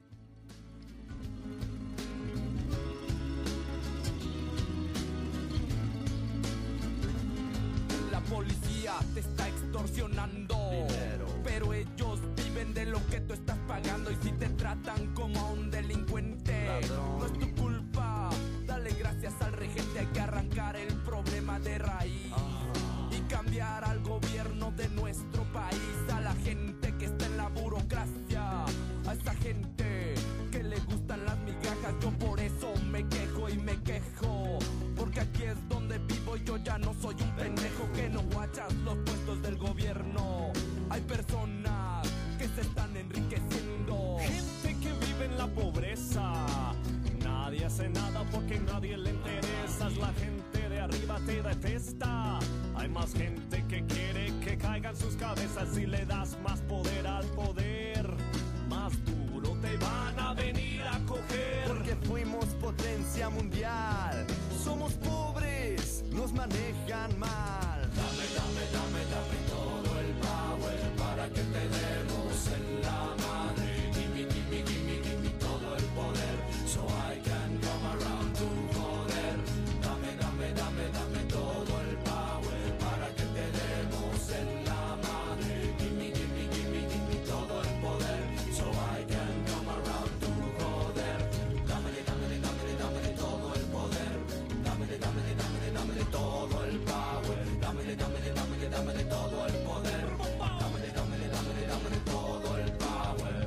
La policía te está extorsionando dinero, pero ellos viven de lo que tú estás pagando. Y si te tratan como a un delincuente, ladrón, no es tu culpa. Dale gracias al regente, hay que arrancar el problema de raíz. Ah. Y cambiar al gobierno de nuestro país, a la gente que está en la burocracia, a esa gente que le gustan las migajas. Yo por eso me quejo y me quejo, porque aquí es donde vivo y yo ya no soy un pendejo que no guachas los puestos del gobierno. Hay personas que se están enriqueciendo, gente que vive en la pobreza. Nadie hace nada porque nadie le interesas. La gente de arriba te detesta. Hay más gente que quiere que caigan sus cabezas. Si le das más poder al poder, más duro te van a venir a coger. Porque fuimos potencia mundial. Somos pobres, nos manejan mal. Dame, dame, dame, dame todo el power para que te demos en la madre. Gimme, gimme, gimme, gimme todo el poder, so I can come around to joder. Dame, dame, dame, dame todo el power para que te demos en la madre. Gimme, gimme, gimme, gimme todo el poder, so I can come around to joder. Dámele, dámele, dámele, dámele todo el poder. Dámele, dámele, dámele, dámele todo el power. Dámele, dámele, dámele, dámele todo el poder. Dámele, dámele, dámele, dámele todo el power.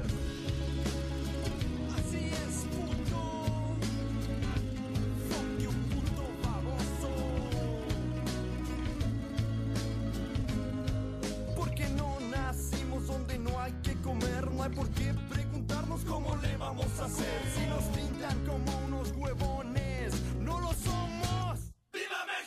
así es, puto. Fuck you, puto baboso. Porque no nacimos donde no hay que comer, no hay por qué preguntarnos cómo le vamos a hacer.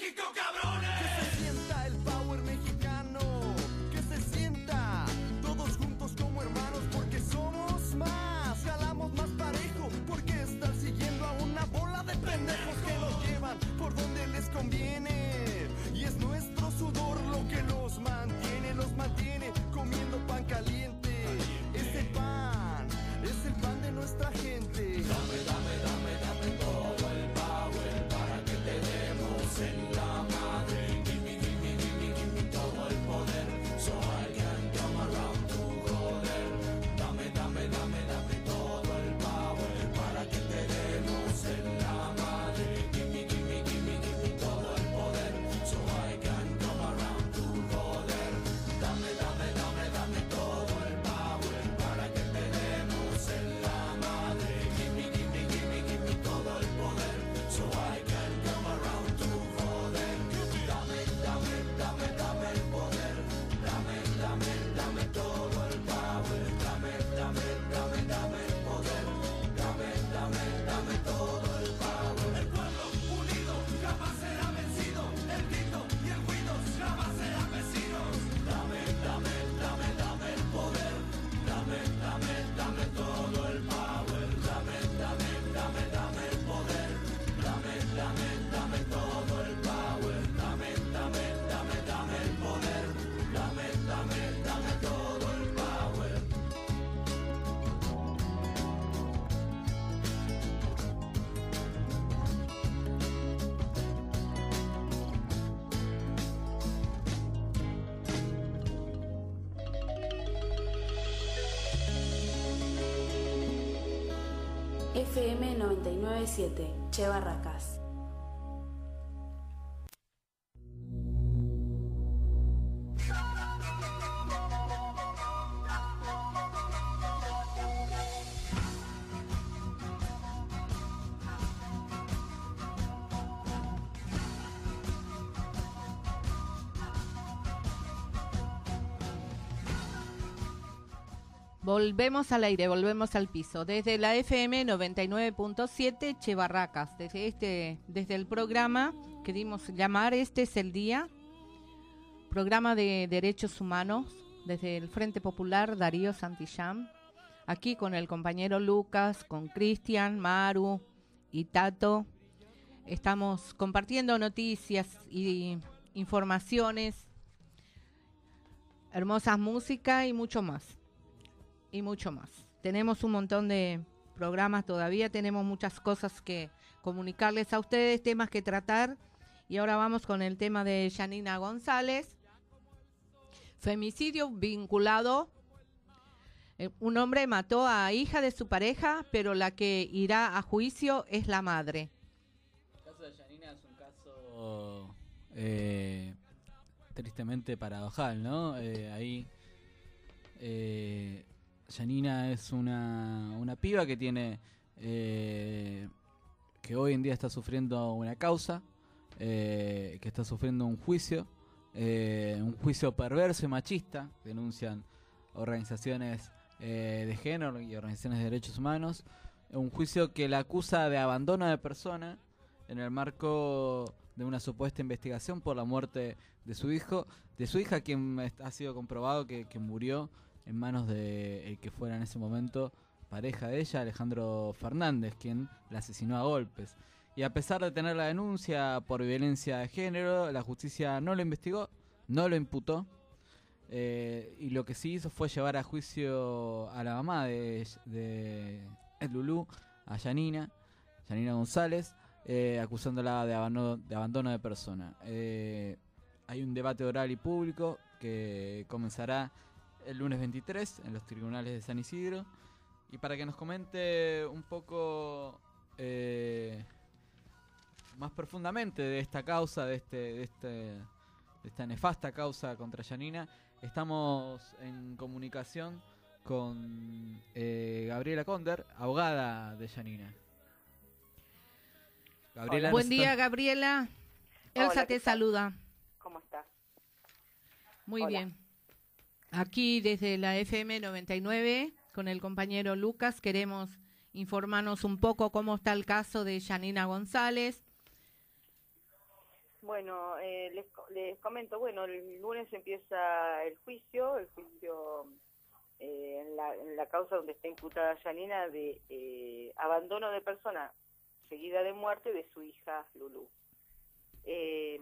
México, cabrones. Que se sienta el power mexicano, que se sienta todos juntos como hermanos, porque somos más, jalamos más parejo, porque están siguiendo a una bola de pendejos que los llevan por donde les conviene. Y es nuestro sudor lo que los mantiene, los mantiene comiendo pan caliente. Ese pan es el pan de nuestra gente. Dame, dame, dame, dame todo el power para que te demos en la madre. Gimme, gimme, gimme, gimme todo el poder, so I can come around to joder. Dame, dame, dame, dame todo el power para que te demos en la madre. Gimme, gimme, gimme, gimme todo el poder, so I can come around to joder. Dame, dame, dame, dame todo el power para que te demos en la madre. Gimme, gimme, gimme, gimme todo el poder, so I can come around to joder. Dame, dame, dame, dame el poder. Dame, dame, dame todo el power. Dame, dame, dame, dame el poder. Dame, dame, dame todo el power. El pueblo unido jamás será vencido. El grito y el ruido jamás serán vecinos. Dame, dame, dame, dame el poder. Dame, dame, dame todo el power. Dame, dame, dame, dame el poder. Dame, dame, dame todo el power. Dame, dame, dame, dame el poder. Dame, dame, dame todo el power. F M noventa y nueve punto siete, Che Barracas. Volvemos al aire, volvemos al piso. Desde la F M noventa y nueve punto siete, Che Barracas. Desde, este, desde el programa que dimos llamar Este es el Día, programa de derechos humanos, desde el Frente Popular Darío Santillán, aquí con el compañero Lucas, con Cristian, Maru y Tato. Estamos compartiendo noticias y informaciones, hermosas música y mucho más. Y mucho más. Tenemos un montón de programas todavía, tenemos muchas cosas que comunicarles a ustedes, temas que tratar. Y ahora vamos con el tema de Yanina González. Femicidio vinculado. Eh, un hombre mató a hija de su pareja, pero la que irá a juicio es la madre. El caso de Yanina es un caso eh, tristemente paradojal, ¿no? Eh, ahí... Eh, Yanina es una, una piba que tiene eh, que hoy en día está sufriendo una causa, eh, que está sufriendo un juicio, eh, un juicio perverso y machista, denuncian organizaciones eh, de género y organizaciones de derechos humanos, un juicio que la acusa de abandono de persona en el marco de una supuesta investigación por la muerte de su hijo, de su hija, quien ha sido comprobado que, que murió en manos de el que fuera en ese momento pareja de ella, Alejandro Fernández, quien la asesinó a golpes. Y a pesar de tener la denuncia por violencia de género, la justicia no lo investigó, no lo imputó, eh, y lo que sí hizo fue llevar a juicio a la mamá de, de Lulú, a Yanina, Yanina González, eh, acusándola de abandono, de abandono de persona. Eh, hay un debate oral y público que comenzará el lunes veintitrés en los tribunales de San Isidro, y para que nos comente un poco eh, más profundamente de esta causa, de este, de este, de esta nefasta causa contra Yanina, estamos en comunicación con eh, Gabriela Conder, abogada de Yanina. Gabriela, buen día, está... Gabriela. Elsa te saluda. ¿Cómo estás? Muy Hola. Bien. Aquí desde la F M noventa y nueve, con el compañero Lucas, queremos informarnos un poco cómo está el caso de Yanina González. Bueno, eh, les, les comento, bueno, el lunes empieza el juicio, el juicio eh, en, la, en la causa donde está imputada Janina de eh, abandono de persona seguida de muerte de su hija Lulú. Eh,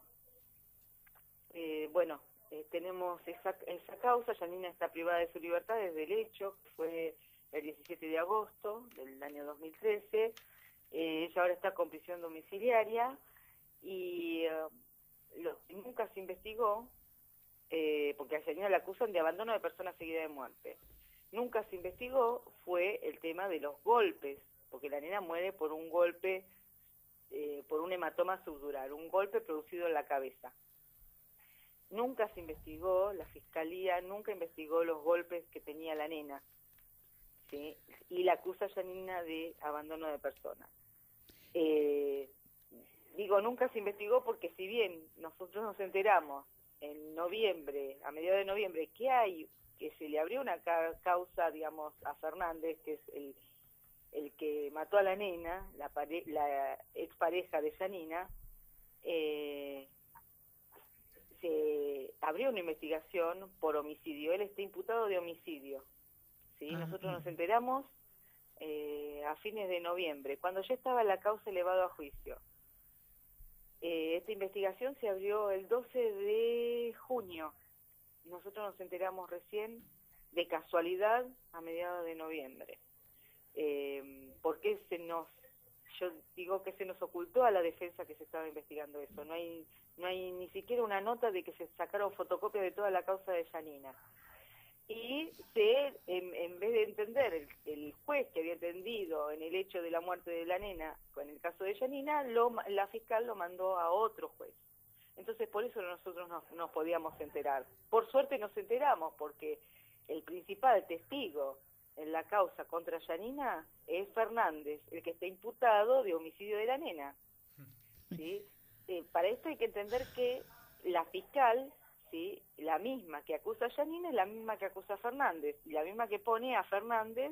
eh, bueno, eh, tenemos esa, esa causa. Janina está privada de su libertad desde el hecho, que fue el diecisiete de agosto del año dos mil trece. Eh, ella ahora está con prisión domiciliaria y uh, lo que nunca se investigó, eh, porque a Janina la acusan de abandono de persona seguida de muerte. Nunca se investigó fue el tema de los golpes, porque la nena muere por un golpe, eh, por un hematoma subdural, un golpe producido en la cabeza. Nunca se investigó, la fiscalía nunca investigó los golpes que tenía la nena, ¿sí? Y la acusa a Janina de abandono de persona. Eh, digo, nunca se investigó porque si bien nosotros nos enteramos en noviembre, a mediados de noviembre, que hay, que se le abrió una ca causa, digamos, a Fernández, que es el, el que mató a la nena, la, pare la expareja de Janina, eh, se abrió una investigación por homicidio. Él está imputado de homicidio, ¿sí? Ah, nosotros nos enteramos eh, a fines de noviembre, cuando ya estaba la causa elevada a juicio. Eh, esta investigación se abrió el doce de junio. Nosotros nos enteramos recién, de casualidad, a mediados de noviembre. Eh, ¿Por qué se nos, yo digo que se nos ocultó a la defensa que se estaba investigando eso? No hay, no hay ni siquiera una nota de que se sacaron fotocopias de toda la causa de Janina. Y se, en, en vez de entender el, el juez que había entendido en el hecho de la muerte de la nena, con el caso de Janina, lo, la fiscal lo mandó a otro juez. Entonces por eso nosotros nos, nos podíamos enterar. Por suerte nos enteramos, porque el principal testigo en la causa contra Janina es Fernández, el que está imputado de homicidio de la nena, ¿sí? Eh, para esto hay que entender que la fiscal, ¿sí?, la misma que acusa a Janina es la misma que acusa a Fernández, y la misma que pone a Fernández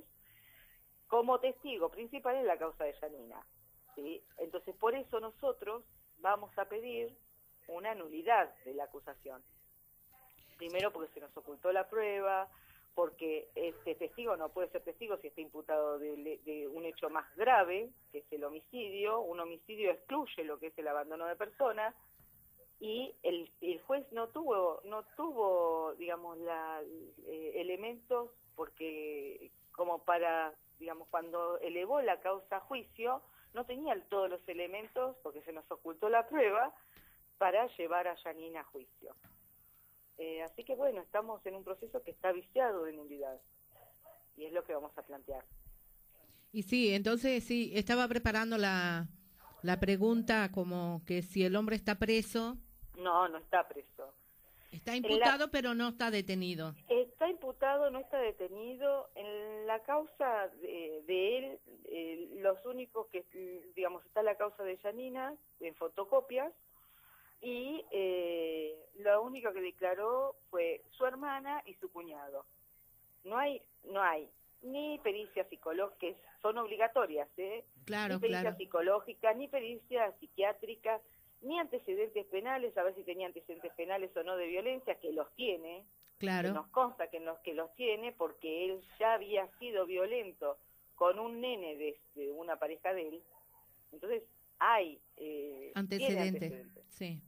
como testigo principal en la causa de Janina, ¿sí? Entonces por eso nosotros vamos a pedir una nulidad de la acusación. Primero porque se nos ocultó la prueba, porque este testigo no puede ser testigo si está imputado de, de un hecho más grave, que es el homicidio. Un homicidio excluye lo que es el abandono de persona, y el, el juez no tuvo, no tuvo, digamos, la, eh, elementos, porque como para, digamos, cuando elevó la causa a juicio, no tenía todos los elementos, porque se nos ocultó la prueba, para llevar a Janina a juicio. Eh, así que bueno, estamos en un proceso que está viciado de nulidad, y es lo que vamos a plantear. Y sí, entonces sí, estaba preparando la, la pregunta como que si el hombre está preso. No, no está preso. Está imputado, la, pero no está detenido. Está imputado, no está detenido. En la causa de, de él, eh, los únicos que, digamos, está la causa de Janina, en fotocopias, y eh, lo único que declaró fue su hermana y su cuñado. No hay, no hay ni pericias psicológicas, son obligatorias, ¿eh? Claro, ni pericias claro. psicológicas, ni pericias psiquiátricas, ni antecedentes penales, a ver si tenía antecedentes penales o no de violencia, que los tiene. Claro. Que nos consta que, los, que los tiene, porque él ya había sido violento con un nene de, de una pareja de él. Entonces, hay eh, antecedentes. antecedentes. Sí.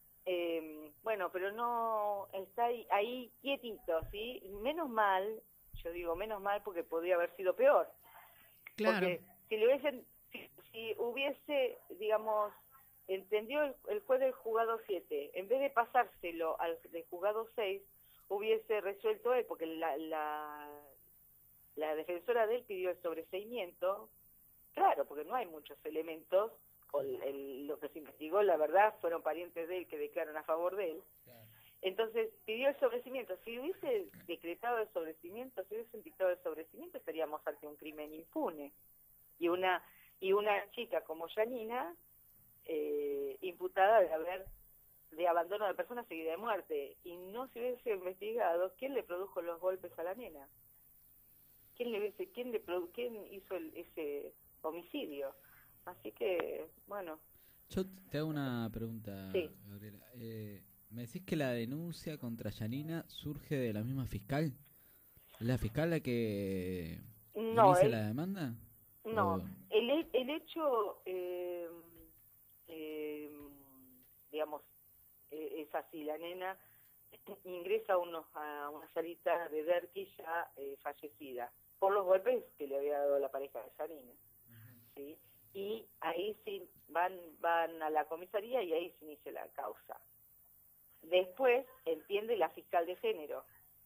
Eh, bueno, pero no está ahí, ahí quietito, ¿sí? Menos mal, yo digo menos mal porque podría haber sido peor. Claro. Porque si le hubiesen, si, si hubiese, digamos, entendió el, el juez del juzgado siete, en vez de pasárselo al del juzgado seis, hubiese resuelto él, porque la, la, la defensora de él pidió el sobreseimiento, claro, porque no hay muchos elementos. El, el, lo que se investigó, la verdad, fueron parientes de él que declaran a favor de él. Claro. Entonces pidió el sobrecimiento. Si hubiese decretado el sobrecimiento, si hubiesen dictado el sobrecimiento, estaríamos ante un crimen impune. Y una y una chica como Janina, eh, imputada de haber de abandono de persona seguida de muerte. Y no se hubiese investigado quién le produjo los golpes a la nena. ¿Quién le hubiese, quién le produ, quién hizo el, ese homicidio? Así que, bueno, Yo te hago una pregunta, Sí. Gabriela. Eh, ¿Me decís que la denuncia contra Yanina surge de la misma fiscal? ¿Es la fiscal la que No, inicia el- la demanda? No, ¿O- el, he- el hecho, eh, eh, digamos, eh, es así, la nena ingresa a, unos, a una salita de Derqui ya eh, fallecida, por los golpes que le había dado la pareja de Yanina, ¿sí? Y ahí sí van, van a la comisaría y ahí se inicia la causa. Después entiende la fiscal de género,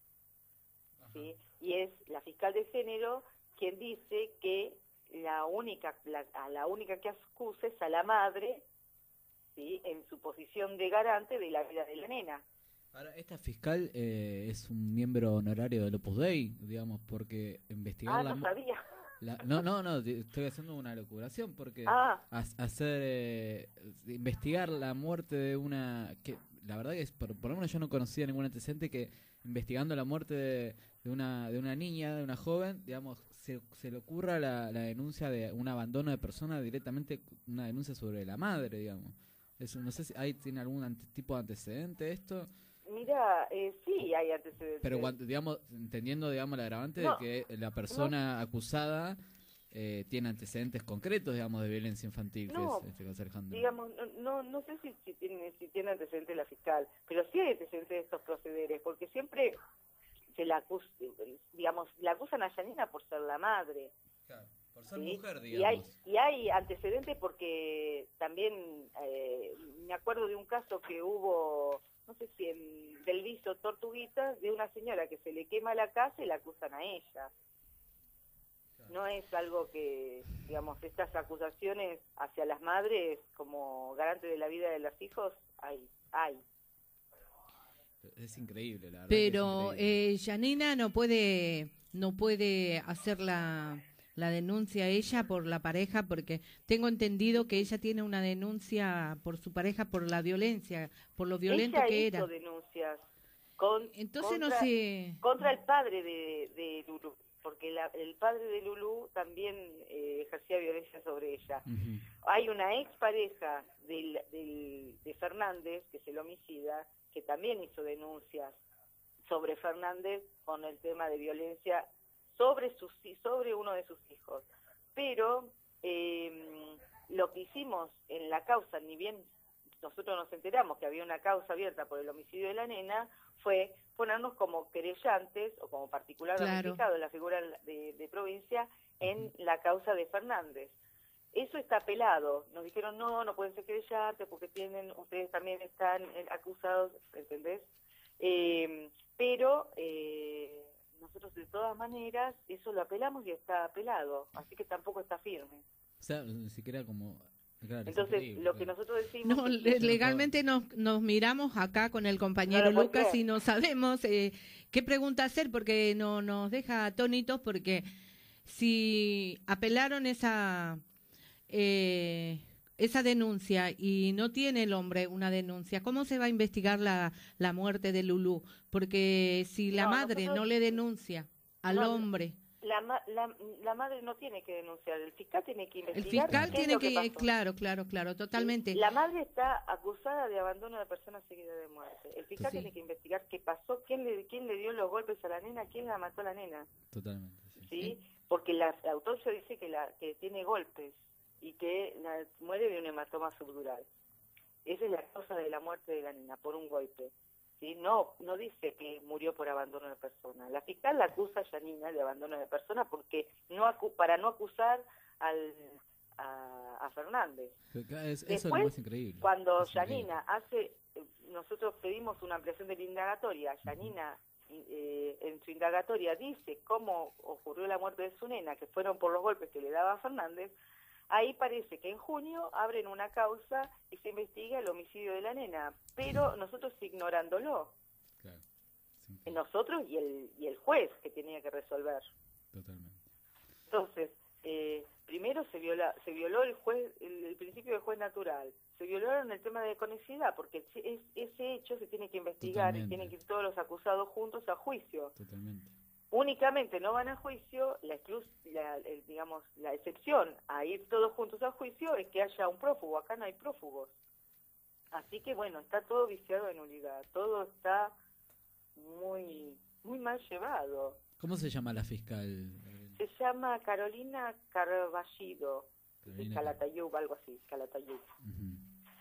¿sí? Y es la fiscal de género quien dice que la única la, a la única que acusa es a la madre, ¿sí? En su posición de garante de la vida de la nena. Ahora, esta fiscal eh, es un miembro honorario del Opus Dei, digamos, porque investigar Ah, la... no mu- sabía. la- no, no, no, te- estoy haciendo una locuración porque Ah. ha- hacer eh, investigar la muerte de una que la verdad que es por, por lo menos yo no conocía ningún antecedente que investigando la muerte de, de una de una niña, de una joven, digamos, se, se le ocurra la, la denuncia de un abandono de persona directamente, una denuncia sobre la madre, digamos. Eso, no sé si hay tiene algún ante- tipo de antecedente esto. Mira, eh, sí hay antecedentes. Pero cuando, digamos, entendiendo, digamos, la agravante No, de que la persona acusada eh, tiene antecedentes concretos, digamos, de violencia infantil, No, que es este caso Alejandro. digamos, no, no, no sé si, si, tiene, si tiene antecedentes la fiscal, pero sí hay antecedentes de estos procederes, porque siempre se la acusa, digamos, la acusan a Yanina por ser la madre. Claro, por ser ¿sí? mujer, Y hay, digamos. y hay antecedentes porque también eh, me acuerdo de un caso que hubo, no sé si en del viso Tortuguitas, de una señora que se le quema la casa y la acusan a ella. No es algo que, digamos, estas acusaciones hacia las madres como garante de la vida de los hijos, hay, hay. Es increíble, la verdad. Pero que es increíble. eh, Yanina no puede no puede hacer la, la denuncia ella por la pareja, porque tengo entendido que ella tiene una denuncia por su pareja por la violencia, por lo violento Ella que hizo era. denuncias con, Entonces no contra, sé. contra el padre de, de Lulú, porque la- el padre de Lulú también eh, ejercía violencia sobre ella. Ujú. Hay una expareja del, del, de Fernández, que es el homicida, que también hizo denuncias sobre Fernández con el tema de violencia sobre sus sobre uno de sus hijos. Pero eh, lo que hicimos en la causa, ni bien nosotros nos enteramos que había una causa abierta por el homicidio de la nena, fue ponernos como querellantes o como particular Claro. damnificado en la figura de, de provincia en la causa de Fernández. Eso está apelado. Nos dijeron, no, no pueden ser querellantes porque tienen, ustedes también están eh, acusados, ¿entendés? Eh, pero eh, nosotros de todas maneras eso lo apelamos y está apelado, así que tampoco está firme. O sea, ni siquiera como... claro, es Entonces, increíble, lo que claro. nosotros decimos... No, es le- que- legalmente nos, nos miramos acá con el compañero No lo puedo Lucas creer. y no sabemos eh, qué pregunta hacer porque no nos deja atónitos, porque si apelaron esa eh, esa denuncia y no tiene el hombre una denuncia, ¿cómo se va a investigar la, la muerte de Lulú? Porque si la No, madre nosotros- no le denuncia al No, hombre, La, ma- la, la madre no tiene que denunciar, el fiscal tiene que el investigar. fiscal qué es tiene lo que, pasó. claro, claro, claro, totalmente. La madre está acusada de abandono de persona seguida de muerte. El fiscal Sí. tiene que investigar qué pasó, quién le, quién le dio los golpes a la nena, quién la mató a la nena, Totalmente, sí. ¿sí? Porque la, la autopsia dice que, la, que tiene golpes y que la, muere de un hematoma subdural. Esa es la causa de la muerte de la nena, por un golpe. ¿Sí? No, no dice que murió por abandono de persona. La fiscal la acusa a Yanina de abandono de persona porque no acu para no acusar al, a, a Fernández. Pero, claro, es- eso es Después, lo más increíble. cuando Es increíble. Yanina hace, eh, nosotros pedimos una ampliación de la indagatoria, Yanina eh, en su indagatoria dice cómo ocurrió la muerte de su nena, que fueron por los golpes que le daba Fernández. Ahí parece que en junio abren una causa y se investiga el homicidio de la nena, pero nosotros ignorándolo, Claro, es increíble, nosotros y el, y el juez que tenía que resolver. totalmente. Entonces, eh, primero se viola, se violó el juez, el, el principio del juez natural, se violaron el tema de conexidad, porque ese, es- ese hecho se tiene que investigar y Totalmente. tienen que ir todos los acusados juntos a juicio. Totalmente. únicamente no van a juicio, la, exclus- la el, digamos, la excepción a ir todos juntos al juicio es que haya un prófugo. Acá no hay prófugos. Así que bueno, está todo viciado en nulidad, todo está muy muy mal llevado. ¿Cómo se llama la fiscal? Se llama Carolina Carballido, Carolina. Calatayud, algo así, Calatayud. Ujú.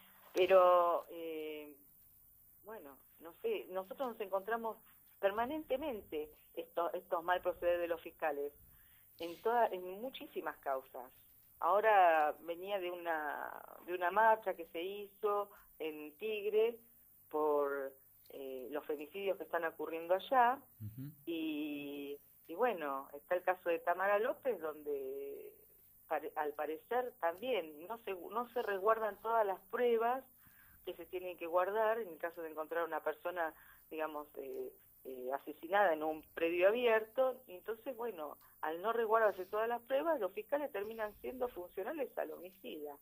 Pero, eh, bueno, no sé, nosotros nos encontramos permanentemente esto, estos mal proceder de los fiscales en toda, en muchísimas causas. Ahora venía de una de una marcha que se hizo en Tigre por eh, los femicidios que están ocurriendo allá. Ujú. y, y bueno, está el caso de Tamara López, donde pare, al parecer también no se no se resguardan todas las pruebas que se tienen que guardar en el caso de encontrar una persona, digamos, eh, eh, asesinada en un predio abierto. Y entonces, bueno, al no resguardarse todas las pruebas, los fiscales terminan siendo funcionales al homicida.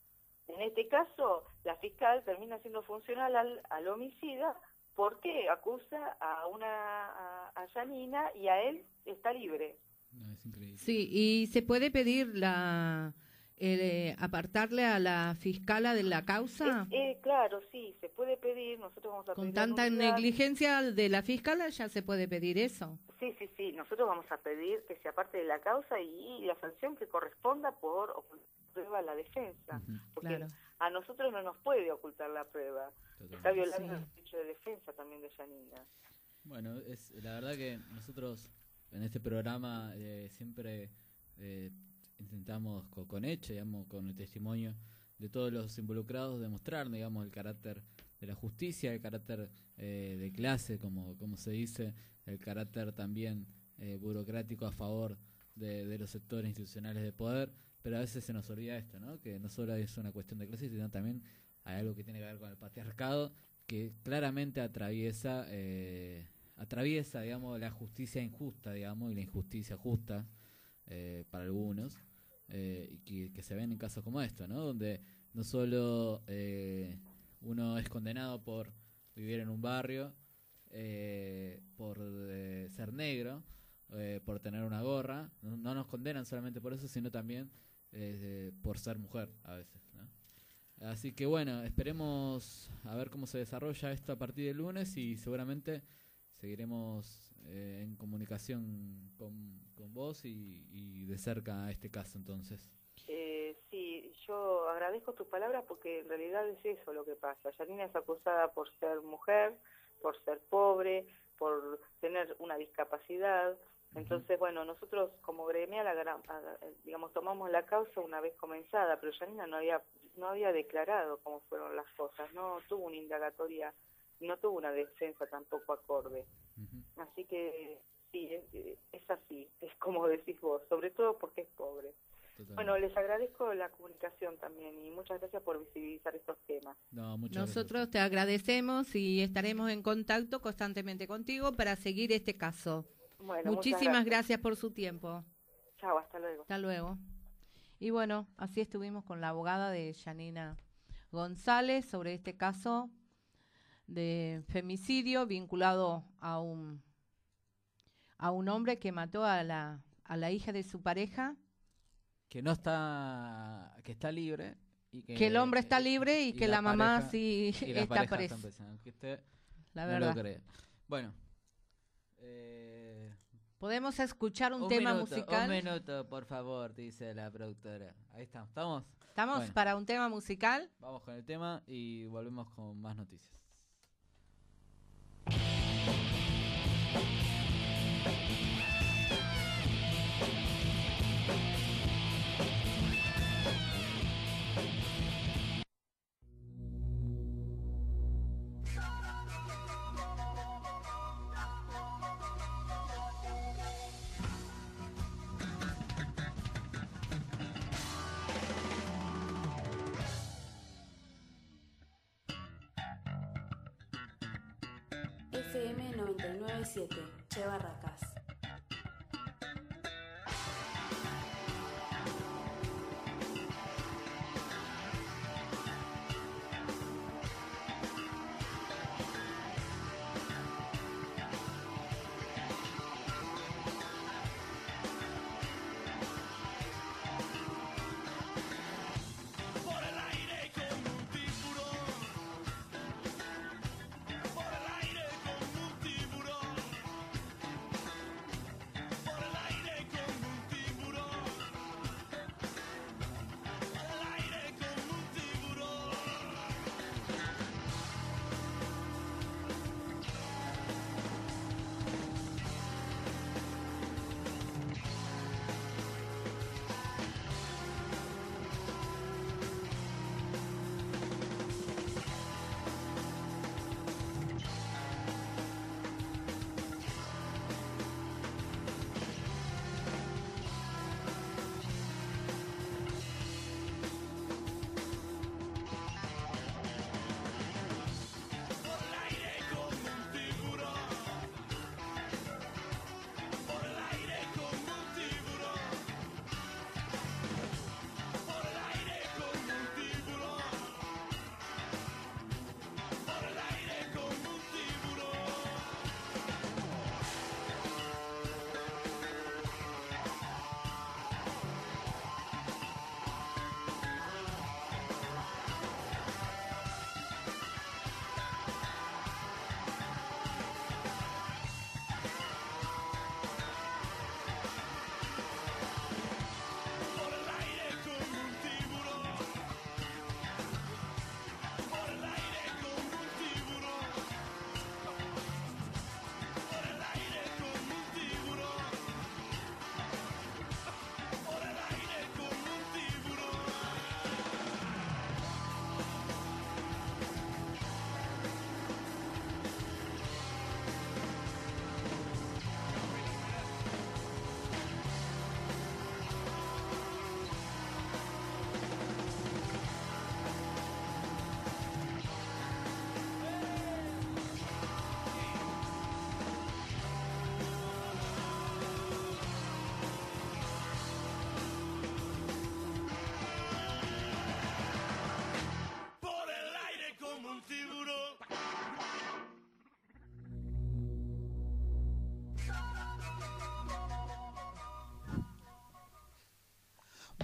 En este caso, la fiscal termina siendo funcional al, al homicida porque acusa a una a, a Yanina y a él está libre. No, es increíble. Sí, y se puede pedir la el, eh, apartarle a la fiscala de la causa. Eh, eh, claro, sí, se puede pedir, nosotros vamos a Con pedir la tanta nulidad. negligencia de la fiscala ya se puede pedir eso. Sí, sí, sí, nosotros vamos a pedir que se aparte de la causa y, y la sanción que corresponda por ocultar prueba a la defensa, Ujú. porque Claro. a nosotros no nos puede ocultar la prueba, Totalmente. está violando Sí. el derecho de defensa también de Yanina. Bueno, es la verdad que nosotros en este programa eh, siempre eh, intentamos co- con hecho, digamos, con el testimonio de todos los involucrados, demostrar, digamos, el carácter de la justicia, el carácter eh, de clase, como, como se dice, el carácter también eh, burocrático a favor de, de los sectores institucionales de poder, pero a veces se nos olvida esto, ¿no? Que no solo es una cuestión de clase, sino también hay algo que tiene que ver con el patriarcado, que claramente atraviesa eh, atraviesa, digamos, la justicia injusta, digamos, y la injusticia justa eh, para algunos, eh, y que, que se ven en casos como esto, ¿no? Donde no solo eh, uno es condenado por vivir en un barrio, eh, por eh, ser negro, eh, por tener una gorra, no, no nos condenan solamente por eso, sino también eh, por ser mujer a veces, ¿no? Así que bueno, esperemos a ver cómo se desarrolla esto a partir del lunes y seguramente seguiremos eh, en comunicación con, con vos y, y de cerca este caso entonces. Eh, sí, yo agradezco tus palabras porque en realidad es eso lo que pasa. Yanina es acusada por ser mujer, por ser pobre, por tener una discapacidad. Entonces, bueno, nosotros como gremial, agra- aga- digamos, tomamos la causa una vez comenzada, pero Yanina no había no había declarado cómo fueron las cosas, no tuvo una indagatoria, no tuvo una defensa tampoco acorde. Ujú. Así que sí, es, es así, es como decís vos, sobre todo porque es pobre. Totalmente. Bueno, les agradezco la comunicación también y muchas gracias por visibilizar estos temas. No, muchas Nosotros te agradecemos y estaremos en contacto constantemente contigo para seguir este caso. Bueno, Muchísimas muchas gracias. gracias por su tiempo. Chao, hasta luego. Hasta luego. Y bueno, así estuvimos con la abogada de Yanina González sobre este caso de femicidio vinculado a un a un hombre que mató a la a la hija de su pareja, Que no está, que está libre. Y que, que el hombre está libre y, que la, mamá pareja- sí y la está pareja presa. está presa, aunque usted La no verdad. lo cree. Bueno. Eh, ¿Podemos escuchar un, un tema minuto, musical? Un minuto, por favor, dice la productora. Ahí estamos. ¿Estamos? ¿Estamos Bueno, para un tema musical? vamos con el tema y volvemos con más noticias. F M noventa y nueve punto siete, Che Barracas.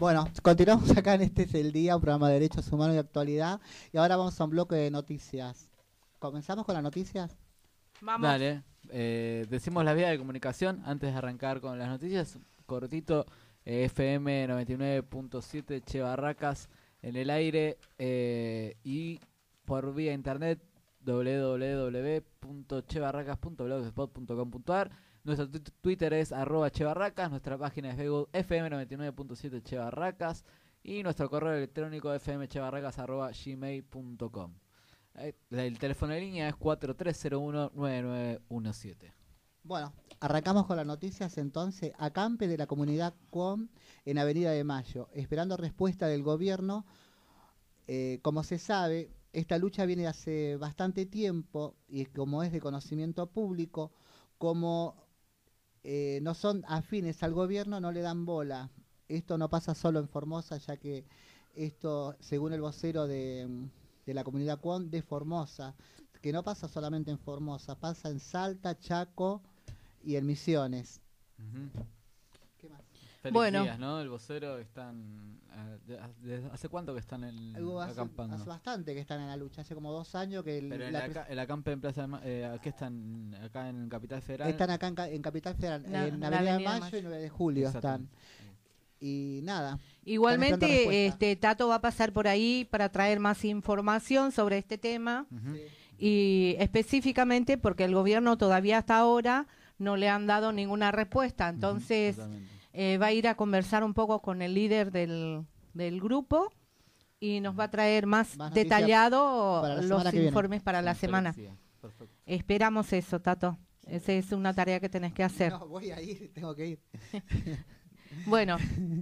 Bueno, continuamos acá en Este es el Día, un programa de Derechos Humanos y Actualidad. Y ahora vamos a un bloque de noticias. ¿Comenzamos con las noticias? Vamos. Dale, eh, decimos la vía de comunicación antes de arrancar con las noticias. Cortito, eh, F M noventa y nueve punto siete Che Barracas en el aire eh, y por vía internet doble u doble u doble u punto che barracas punto blogspot punto com punto a r. Nuestro tu- Twitter es arroba Che Barracas, nuestra página de Facebook F M noventa y nueve punto siete Che Barracas y nuestro correo electrónico fmchebarracas arroba gmail punto com. Eh, El teléfono de línea es cuatro tres cero uno nueve nueve uno siete. Bueno, arrancamos con las noticias entonces. Acampe de la comunidad Cuom en Avenida de Mayo, esperando respuesta del gobierno. Eh, como se sabe, esta lucha viene de hace bastante tiempo y como es de conocimiento público, como eh, no son afines al gobierno, no le dan bola. Esto no pasa solo en Formosa, ya que esto, según el vocero de, de la comunidad Cuom de Formosa, que no pasa solamente en Formosa, pasa en Salta, Chaco y en Misiones. Uh-huh. ¿Qué más? Félix Bueno. Díaz, ¿no? El vocero están... eh, de- de- ¿Hace cuánto que están en, Algo hace, acampando? hace bastante que están en la lucha, hace como dos años que el, Pero en la la, pres- ca- el acampe en Plaza de Ma- eh, ¿a qué están? Acá en Capital Federal. están acá en, Ca- en Capital Federal, La- en la Avenida de Avenida de Mayo Mayo. y nueve de julio están. Exactamente. Y nada. Están esperando Igualmente, respuesta. este Tato va a pasar por ahí para traer más información sobre este tema Ujú. y específicamente porque el gobierno todavía hasta ahora no le han dado ninguna respuesta. Entonces, Totalmente. eh, va a ir a conversar un poco con el líder del, del grupo y nos va a traer más, Más noticias detallado para la los semana que viene. informes para la Con semana. Félix Díaz. Perfecto. Esperamos eso, Tato. Esa es una tarea que tenés que hacer. No, voy a ir, tengo que ir. Bueno.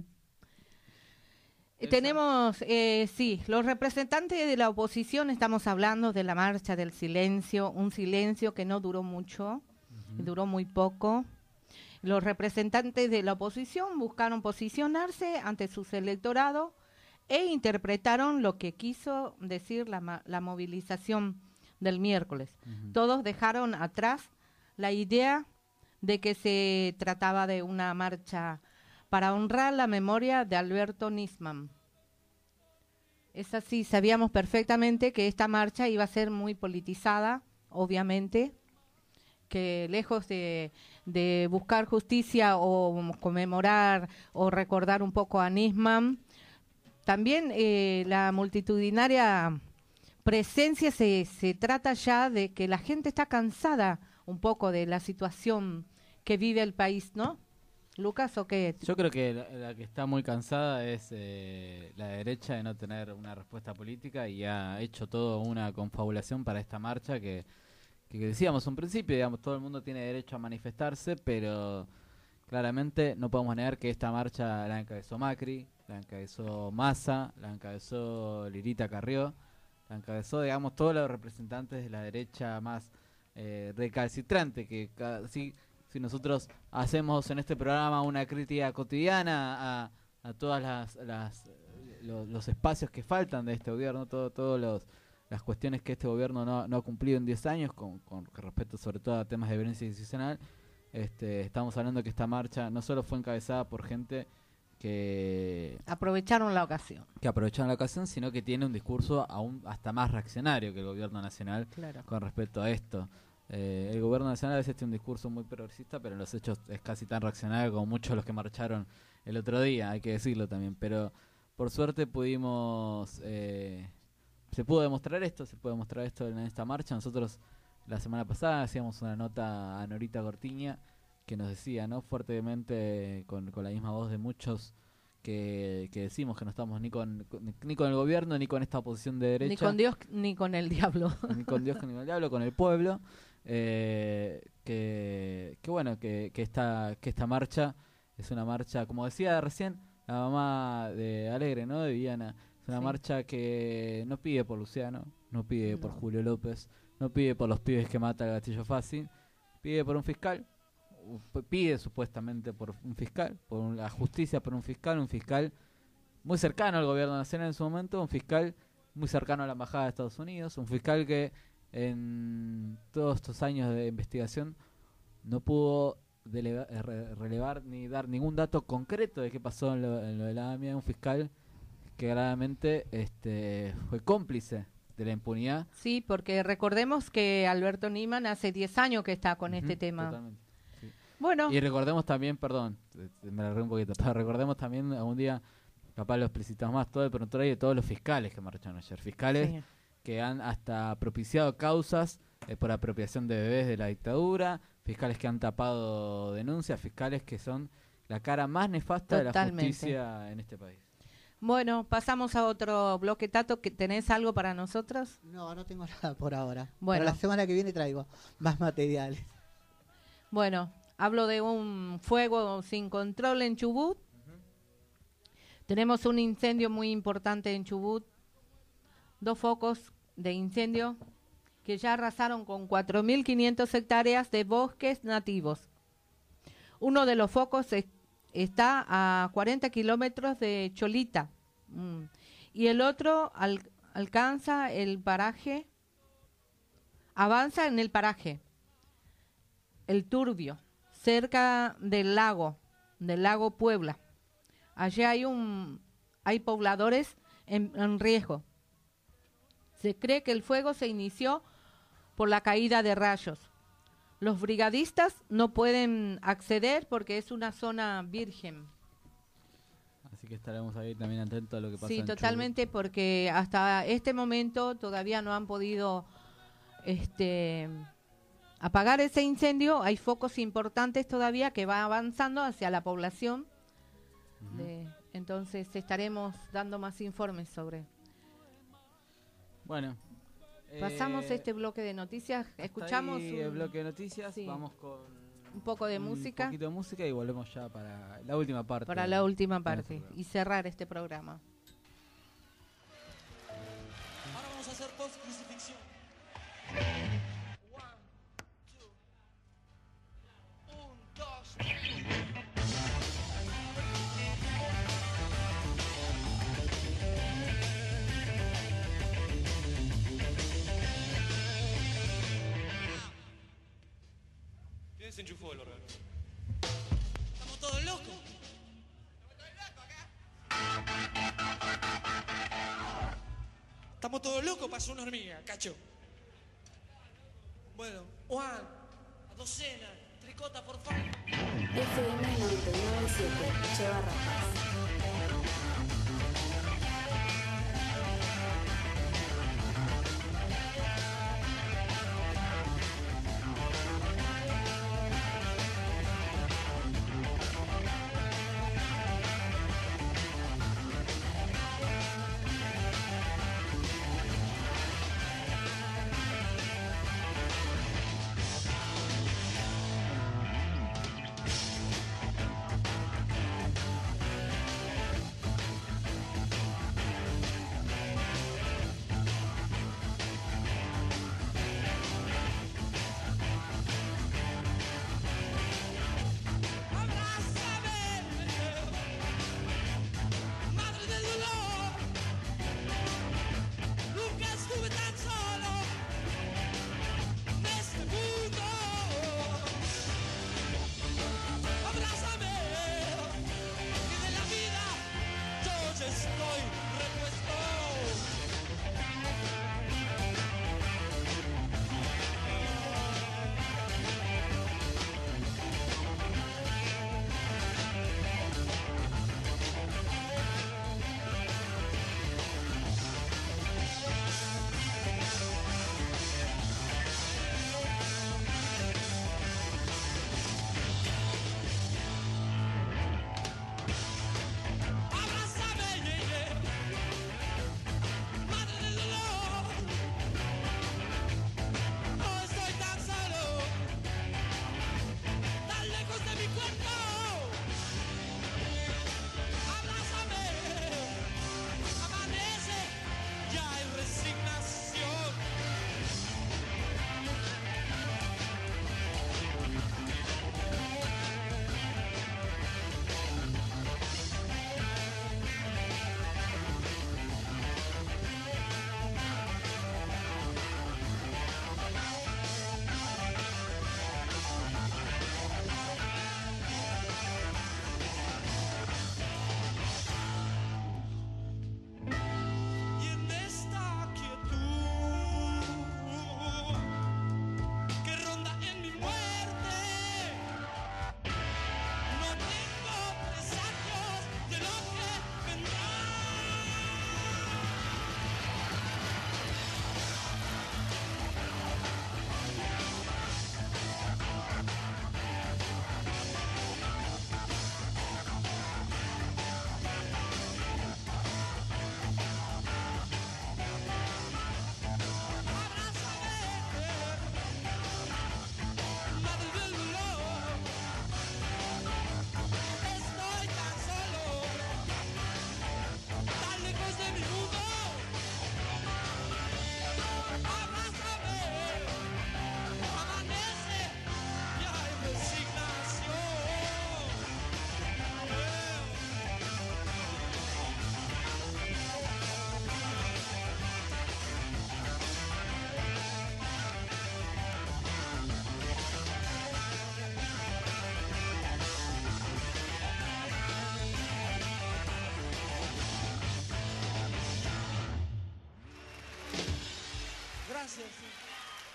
Elsa. Tenemos, eh, sí, los representantes de la oposición, estamos hablando de la marcha del silencio, un silencio que no duró mucho, duró muy poco. Los representantes de la oposición buscaron posicionarse ante sus electorados e interpretaron lo que quiso decir la, ma- la movilización del miércoles. Ujú. Todos dejaron atrás la idea de que se trataba de una marcha para honrar la memoria de Alberto Nisman. Es así, sabíamos perfectamente que esta marcha iba a ser muy politizada, obviamente, que lejos de, de buscar justicia o conmemorar o recordar un poco a Nisman, también eh, la multitudinaria presencia se, se trata ya de que la gente está cansada un poco de la situación que vive el país, ¿no? Lucas, ¿o qué? Yo creo que la, la que está muy cansada es eh, la derecha de no tener una respuesta política y ha hecho todo una confabulación para esta marcha que, que decíamos un principio, digamos, todo el mundo tiene derecho a manifestarse, pero claramente no podemos negar que esta marcha la encabezó Macri, la encabezó Massa, la encabezó Lirita Carrió, la encabezó, digamos, todos los representantes de la derecha más eh, recalcitrante, que cada, si, si nosotros hacemos en este programa una crítica cotidiana a, a todas las, las los, los espacios que faltan de este gobierno, todo, todos los las cuestiones que este gobierno no, no ha cumplido en diez años, con, con respecto sobre todo a temas de violencia institucional, este, estamos hablando que esta marcha no solo fue encabezada por gente que, Aprovecharon la ocasión. que aprovecharon la ocasión, sino que tiene un discurso aún hasta más reaccionario que el gobierno nacional Claro. con respecto a esto. Eh, el gobierno nacional a veces tiene un discurso muy progresista, pero en los hechos es casi tan reaccionario como muchos de los que marcharon el otro día, hay que decirlo también. Pero por suerte pudimos... Eh, se pudo demostrar esto, se pudo demostrar esto en esta marcha. Nosotros la semana pasada hacíamos una nota a Norita Cortiña que nos decía, ¿no? Fuertemente, con, con la misma voz de muchos que, que decimos que no estamos ni con, con- ni con el gobierno ni con esta oposición de derecha. Ni con Dios ni con el diablo. Ni con Dios ni con el diablo, con el pueblo. Eh, que, que bueno, que, que, esta, que esta marcha es una marcha, como decía recién la mamá de Alegre, ¿no? De Viviana. Es una Sí. marcha que no pide por Luciano, no pide por No. Julio López, no pide por los pibes que mata el gatillo fácil, pide por un fiscal, u- p- pide supuestamente por un fiscal, por un- la justicia por un fiscal, un fiscal muy cercano al gobierno nacional en su momento, un fiscal muy cercano a la embajada de Estados Unidos, un fiscal que en todos estos años de investigación no pudo deleva- eh, re- relevar ni dar ningún dato concreto de qué pasó en lo, en lo de la AMIA, un fiscal que claramente este, fue cómplice de la impunidad. Sí, porque recordemos que Alberto Niman hace diez años que está con Ujú, este tema. totalmente, sí. Bueno, Y recordemos también, perdón, eh, me agarré un poquito, pero recordemos también algún día, capaz lo explicitamos más, todo el prontuario de todos los fiscales que marcharon ayer. Fiscales sí. que han hasta propiciado causas eh, por apropiación de bebés de la dictadura, fiscales que han tapado denuncias, fiscales que son la cara más nefasta de la Totalmente. justicia en este país. Bueno, pasamos a otro bloque. Tato, ¿que ¿tenés algo para nosotros? No, no tengo nada por ahora. Bueno. Para la semana que viene traigo más materiales. Bueno, hablo de un fuego sin control en Chubut. Tenemos un incendio muy importante en Chubut. Dos focos de incendio que ya arrasaron con cuatro mil quinientas hectáreas de bosques nativos. Uno de los focos es- está a cuarenta kilómetros de Cholita. Mm. Y el otro al- alcanza el paraje, avanza en el paraje, el Turbio, cerca del lago, del lago Puebla. Allí hay un, hay pobladores en, en riesgo. Se cree que el fuego se inició por la caída de rayos. Los brigadistas no pueden acceder porque es una zona virgen. Así que estaremos ahí también atentos a lo que pasa Sí, en totalmente, porque hasta este momento todavía no han podido este, apagar ese incendio. Hay focos importantes todavía que van avanzando hacia la población. Chubut. Ujú. De- entonces estaremos dando más informes sobre. Bueno. Pasamos eh, este bloque de noticias, hasta escuchamos ahí un, el bloque de noticias, sí. vamos con un poco de un música poquito de música y volvemos ya para la última parte. para la última de nuestro parte programa. y cerrar este programa. Ahora vamos a hacer post crucifixión. One, two. Un, dos, ¿quién desenchufó el órgano? Estamos todos locos. Estamos todos locos, pasó una hormiga, cacho. Bueno, Juan, a docena, tricota, por favor. F M noventa y nueve punto siete, Che Barracas. One,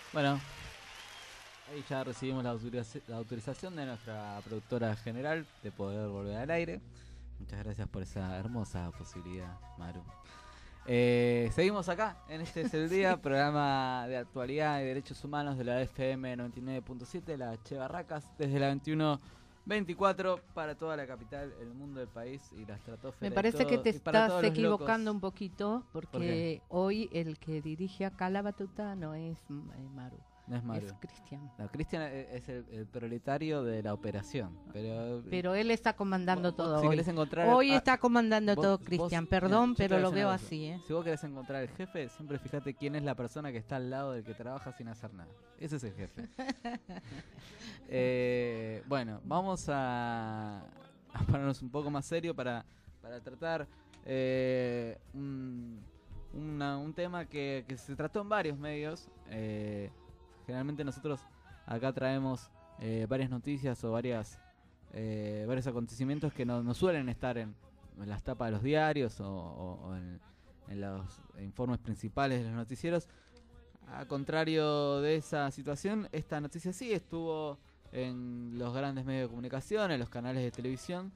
Bueno, ahí ya recibimos la, autoriza- la autorización de nuestra productora general de poder volver al aire. Muchas gracias por esa hermosa posibilidad, Maru. Eh, seguimos acá, en Este es el Día, programa de actualidad y derechos humanos de la F M noventa y nueve punto siete, la Che Barracas, desde la veintiuno veinticuatro para toda la capital, el mundo, el país y la estratosfera. Me parece y todo, que te y para estás todos los equivocando locos. un poquito, porque ¿Por qué? hoy el que dirige acá la batuta no es eh, Maru. No es Maru. Es Cristian. No, Cristian es es el, el proletario de la operación. Pero, Pero él está comandando vos- vos todo si hoy. querés encontrar Hoy a- está comandando vos- todo vos- Cristian. mira, Perdón, yo te pero voy a lo decir veo una cosa. así, ¿eh? Si vos querés encontrar al jefe, siempre fíjate quién es la persona que está al lado del que trabaja sin hacer nada. Ese es el jefe. Eh, bueno, vamos a, a ponernos un poco más serio para, para tratar eh, un, una- un tema que, que se trató en varios medios. Eh, generalmente nosotros acá traemos eh, varias noticias o varias eh, varios acontecimientos que no, no suelen estar en, en las tapas de los diarios o, o- o en, en los informes principales de los noticieros. A contrario de esa situación, esta noticia sí estuvo en los grandes medios de comunicación, en los canales de televisión,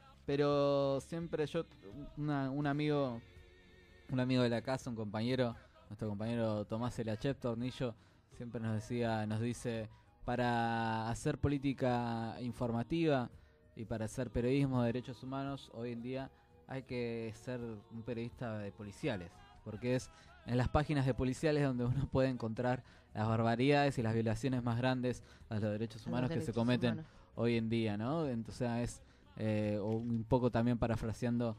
pero siempre yo, una- un amigo, un amigo de la casa, un compañero, nuestro compañero Tomás Elachep Tornillo, siempre nos decía, nos dice, para hacer política informativa y para hacer periodismo de derechos humanos, hoy en día hay que ser un periodista de policiales, porque es en las páginas de policiales donde uno puede encontrar las barbaridades y las violaciones más grandes a los derechos A los humanos que se derechos cometen humanos. hoy en día, ¿no? Entonces es eh, o un poco también parafraseando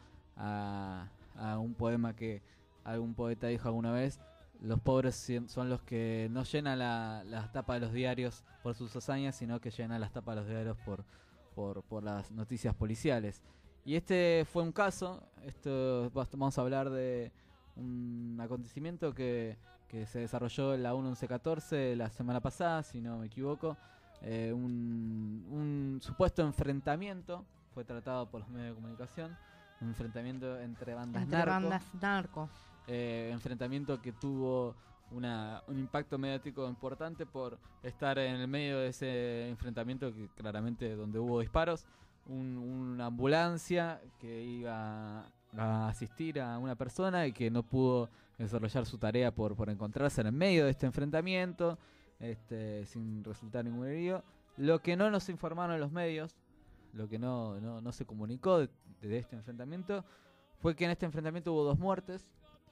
a, a un poema que algún poeta dijo alguna vez: los pobres sien- son los que no llenan la, las tapas de los diarios por sus hazañas, sino que llenan las tapas de los diarios por, por, por las noticias policiales. Y este fue un caso. Esto vamos a hablar de un acontecimiento que, que se desarrolló en la uno once catorce la semana pasada, si no me equivoco. Eh, un, un supuesto enfrentamiento fue tratado por los medios de comunicación, un enfrentamiento entre bandas Entre narco, bandas narco. eh, enfrentamiento que tuvo una, un impacto mediático importante por estar en el medio de ese enfrentamiento, que claramente donde hubo disparos, un- una ambulancia que iba a asistir a una persona y que no pudo desarrollar su tarea por, por encontrarse en el medio de este enfrentamiento, este, sin resultar ningún herido. Lo que no nos informaron los medios, lo que no, no, no se comunicó de, de este enfrentamiento, fue que en este enfrentamiento hubo dos muertes,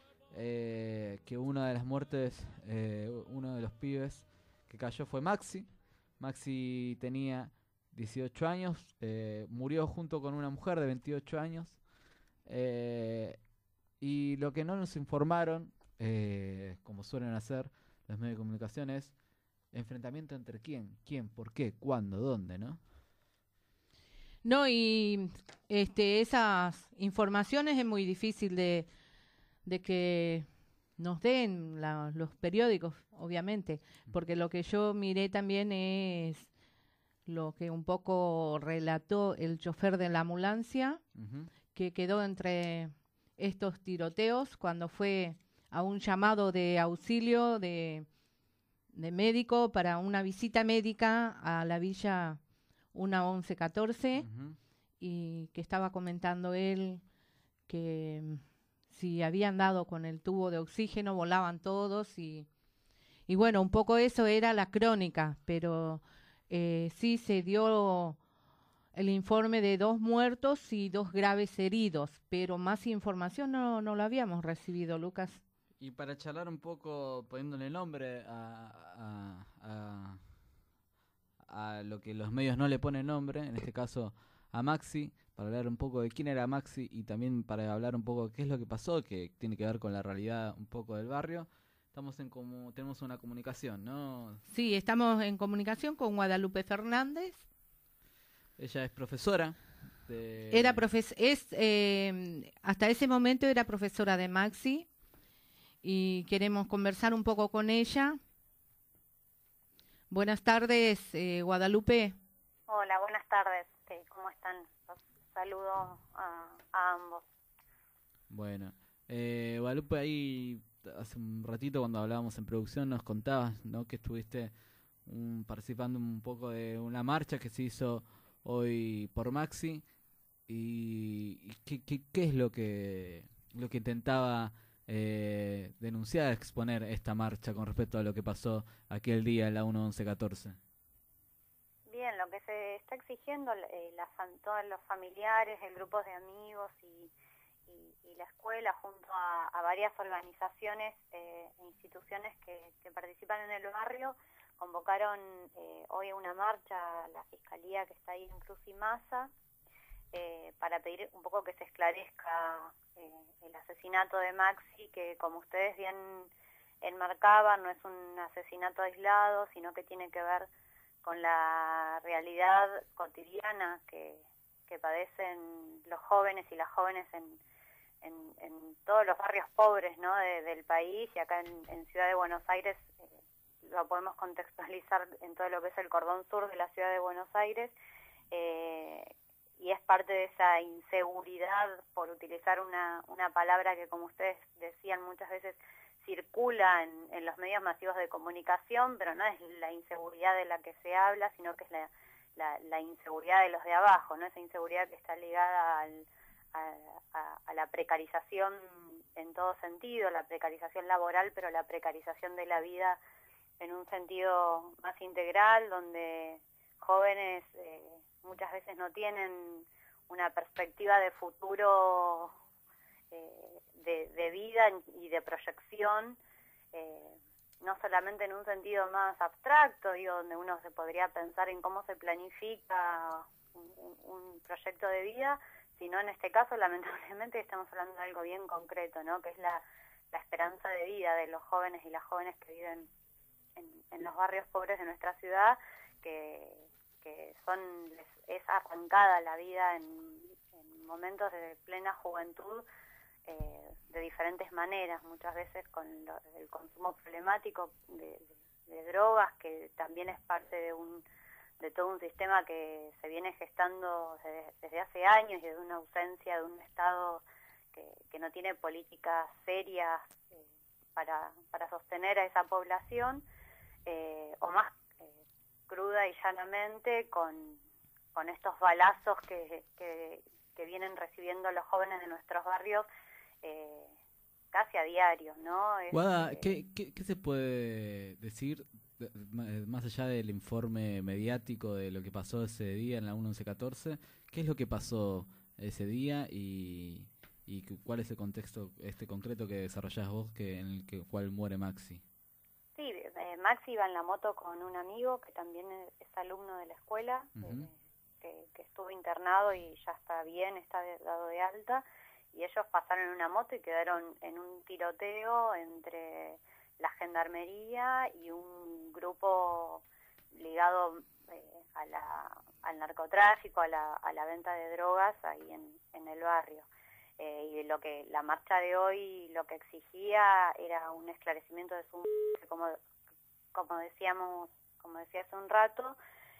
eh, que una de las muertes, eh, uno de los pibes que cayó fue Maxi. Maxi tenía dieciocho años, eh, murió junto con una mujer de veintiocho años, eh, y lo que no nos informaron, eh, como suelen hacer los medios de comunicación, es enfrentamiento entre quién, quién, por qué, cuándo, dónde, ¿no? No, y este, esas informaciones es muy difícil de, de que nos den la- los periódicos, obviamente, porque lo que yo miré también es lo que un poco relató el chofer de la ambulancia, Ujú. que quedó entre estos tiroteos cuando fue a un llamado de auxilio de, de médico para una visita médica a la villa una once catorce, Ujú. y que estaba comentando él que mm, si habían dado con el tubo de oxígeno volaban todos, y, y bueno, un poco eso era la crónica, pero eh, sí se dio el informe de dos muertos y dos graves heridos, pero más información no, no la habíamos recibido, Lucas. Y para charlar un poco, poniéndole nombre a, a, a, a lo que los medios no le ponen nombre, en este caso a Maxi, para hablar un poco de quién era Maxi y también para hablar un poco de qué es lo que pasó, que tiene que ver con la realidad un poco del barrio. Estamos en como tenemos una comunicación, ¿no? Sí, estamos en comunicación con Guadalupe Fernández. Ella es profesora de... Era profes es eh, hasta ese momento era profesora de Maxi, y queremos conversar un poco con ella. Buenas tardes, eh, Guadalupe. Hola, buenas tardes. Sí, ¿cómo están? Los saludo a, a ambos. Bueno, eh, Guadalupe, ahí hace un ratito cuando hablábamos en producción nos contabas, ¿no? Que estuviste un, participando un poco de una marcha que se hizo hoy por Maxi y, y ¿qué, qué, qué es lo que lo que intentaba eh, denunciar, exponer esta marcha con respecto a lo que pasó aquel día en la uno once catorce? Bien, lo que se está exigiendo eh, las, todos los familiares, el grupo de amigos y, y, y la escuela junto a, a varias organizaciones eh, e instituciones que, que participan en el barrio, convocaron eh, hoy una marcha a la Fiscalía que está ahí en Cruz y Maza eh, para pedir un poco que se esclarezca eh, el asesinato de Maxi, que como ustedes bien enmarcaban, no es un asesinato aislado, sino que tiene que ver con la realidad cotidiana que, que padecen los jóvenes y las jóvenes en, en, en todos los barrios pobres, ¿no? de, del país, y acá en, en Ciudad de Buenos Aires eh, lo podemos contextualizar en todo lo que es el cordón sur de la Ciudad de Buenos Aires, eh, y es parte de esa inseguridad, por utilizar una, una palabra que, como ustedes decían, muchas veces circula en, en los medios masivos de comunicación, pero no es la inseguridad de la que se habla, sino que es la, la, la inseguridad de los de abajo, ¿no? Esa inseguridad que está ligada al, a, a, a la precarización en todo sentido, la precarización laboral, pero la precarización de la vida en un sentido más integral, donde jóvenes eh, muchas veces no tienen una perspectiva de futuro eh, de, de vida y de proyección, eh, no solamente en un sentido más abstracto, digo, donde uno se podría pensar en cómo se planifica un, un, un proyecto de vida, sino en este caso, lamentablemente, estamos hablando de algo bien concreto, ¿no? Que es la, la esperanza de vida de los jóvenes y las jóvenes que viven en, en los barrios pobres de nuestra ciudad, que, que son les es arrancada la vida en, en momentos de plena juventud, eh, de diferentes maneras, muchas veces con lo, el consumo problemático de, de, de drogas, que también es parte de un de todo un sistema que se viene gestando desde, desde hace años, y de una ausencia de un Estado que, que no tiene políticas serias eh, para, para sostener a esa población, eh, o más eh, cruda y llanamente con, con estos balazos que, que, que vienen recibiendo los jóvenes de nuestros barrios eh, casi a diario, ¿no? Es, Guada, eh, ¿qué, qué, ¿qué se puede decir, de- más allá del informe mediático de lo que pasó ese día en la uno once catorce? ¿Qué es lo que pasó ese día y, y cu- cuál es el contexto este concreto que desarrollás vos, que en el que, cual muere Maxi? Sí, eh, Maxi iba en la moto con un amigo que también es, es alumno de la escuela, Ujú. eh, que, que estuvo internado y ya está bien, está de- dado de alta, y ellos pasaron en una moto y quedaron en un tiroteo entre la gendarmería y un grupo ligado eh, a la, al narcotráfico, a la, a la venta de drogas ahí en, en el barrio. Eh, y lo que la marcha de hoy lo que exigía era un esclarecimiento de su muerte, como como decíamos como decía hace un rato,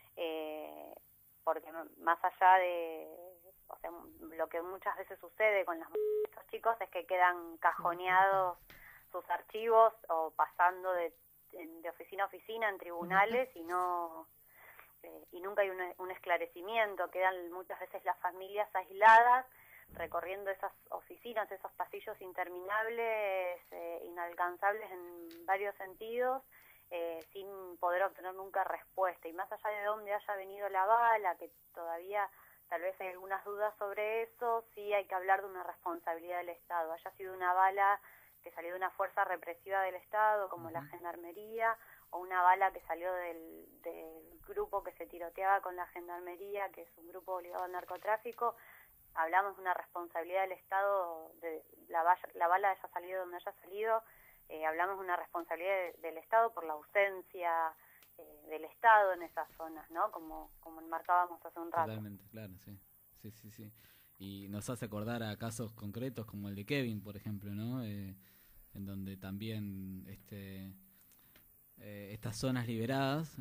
eh, porque más allá de, o sea, lo que muchas veces sucede con las, estos chicos es que quedan cajoneados sus archivos o pasando de, de oficina a oficina en tribunales y no eh, y nunca hay un, un esclarecimiento, quedan muchas veces las familias aisladas recorriendo esas oficinas, esos pasillos interminables, eh, inalcanzables en varios sentidos, eh, sin poder obtener nunca respuesta. Y más allá de dónde haya venido la bala, que todavía tal vez hay algunas dudas sobre eso, sí hay que hablar de una responsabilidad del Estado. Haya sido una bala que salió de una fuerza represiva del Estado, como la Gendarmería, o una bala que salió del, del grupo que se tiroteaba con la Gendarmería, que es un grupo ligado al narcotráfico, hablamos de una responsabilidad del Estado, de la, valla, la bala haya salido donde haya salido, eh, hablamos de una responsabilidad de, del Estado por la ausencia eh, del Estado en esas zonas, ¿no? Como, como enmarcábamos hace un rato. Totalmente, claro, sí. Sí, sí, sí. Y nos hace acordar a casos concretos como el de Kevin, por ejemplo, ¿no? Eh, en donde también este eh, estas zonas liberadas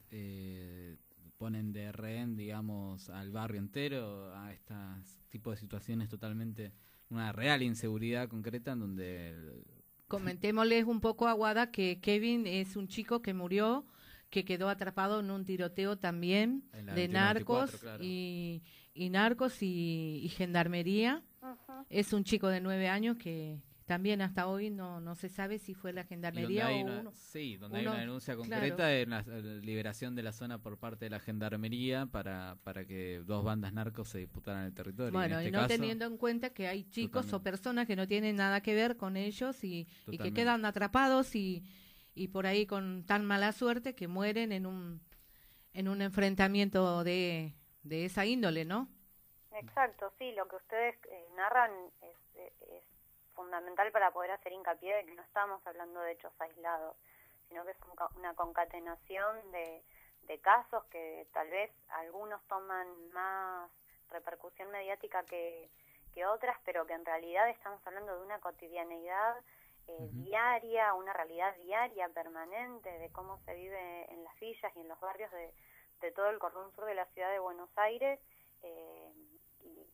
eh, ponen de rehén, digamos, al barrio entero, a estos tipos de situaciones totalmente, una real inseguridad concreta en donde el, Comentémosles un poco a Guada que Kevin es un chico que murió, que quedó atrapado en un tiroteo también En la de veintiuno narcos veinticuatro, claro. y, y narcos y, y gendarmería. Ujú. Es un chico de nueve años que también hasta hoy no, no se sabe si fue la Y donde gendarmería hay o una, uno. sí, donde uno- hay una denuncia claro. concreta en la, la liberación de la zona por parte de la gendarmería para, para que dos bandas narcos se disputaran el territorio. Bueno, en y este no caso, teniendo en cuenta que hay chicos Totalmente. o personas que no tienen nada que ver con ellos y, y que Totalmente. quedan atrapados y, y por ahí con tan mala suerte que mueren en un en un enfrentamiento de, de esa índole, ¿no? Exacto, sí, lo que ustedes eh, narran es, eh, es fundamental para poder hacer hincapié de que no estamos hablando de hechos aislados, sino que es un ca- una concatenación de, de casos que tal vez algunos toman más repercusión mediática que, que otras, pero que en realidad estamos hablando de una cotidianeidad eh, Ujú. diaria, una realidad diaria, permanente, de cómo se vive en las villas y en los barrios de, de todo el cordón sur de la ciudad de Buenos Aires. eh, y,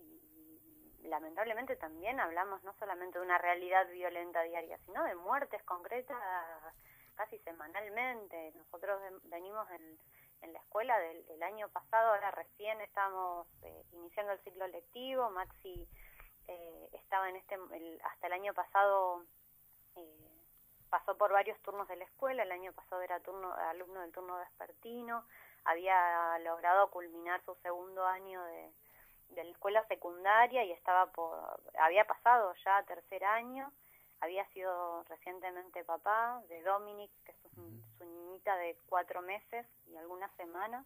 y lamentablemente también hablamos no solamente de una realidad violenta diaria, sino de muertes concretas casi semanalmente. Nosotros de- venimos en, en la escuela del, del año pasado, ahora recién estamos eh, iniciando el ciclo lectivo. Maxi eh, estaba en este el- hasta el año pasado, eh, pasó por varios turnos de la escuela. El año pasado era turno alumno del turno vespertino, había logrado culminar su segundo año de, de la escuela secundaria y estaba por, había pasado ya a tercer año. Había sido recientemente papá de Dominic, que es su, su niñita de cuatro meses y algunas semanas.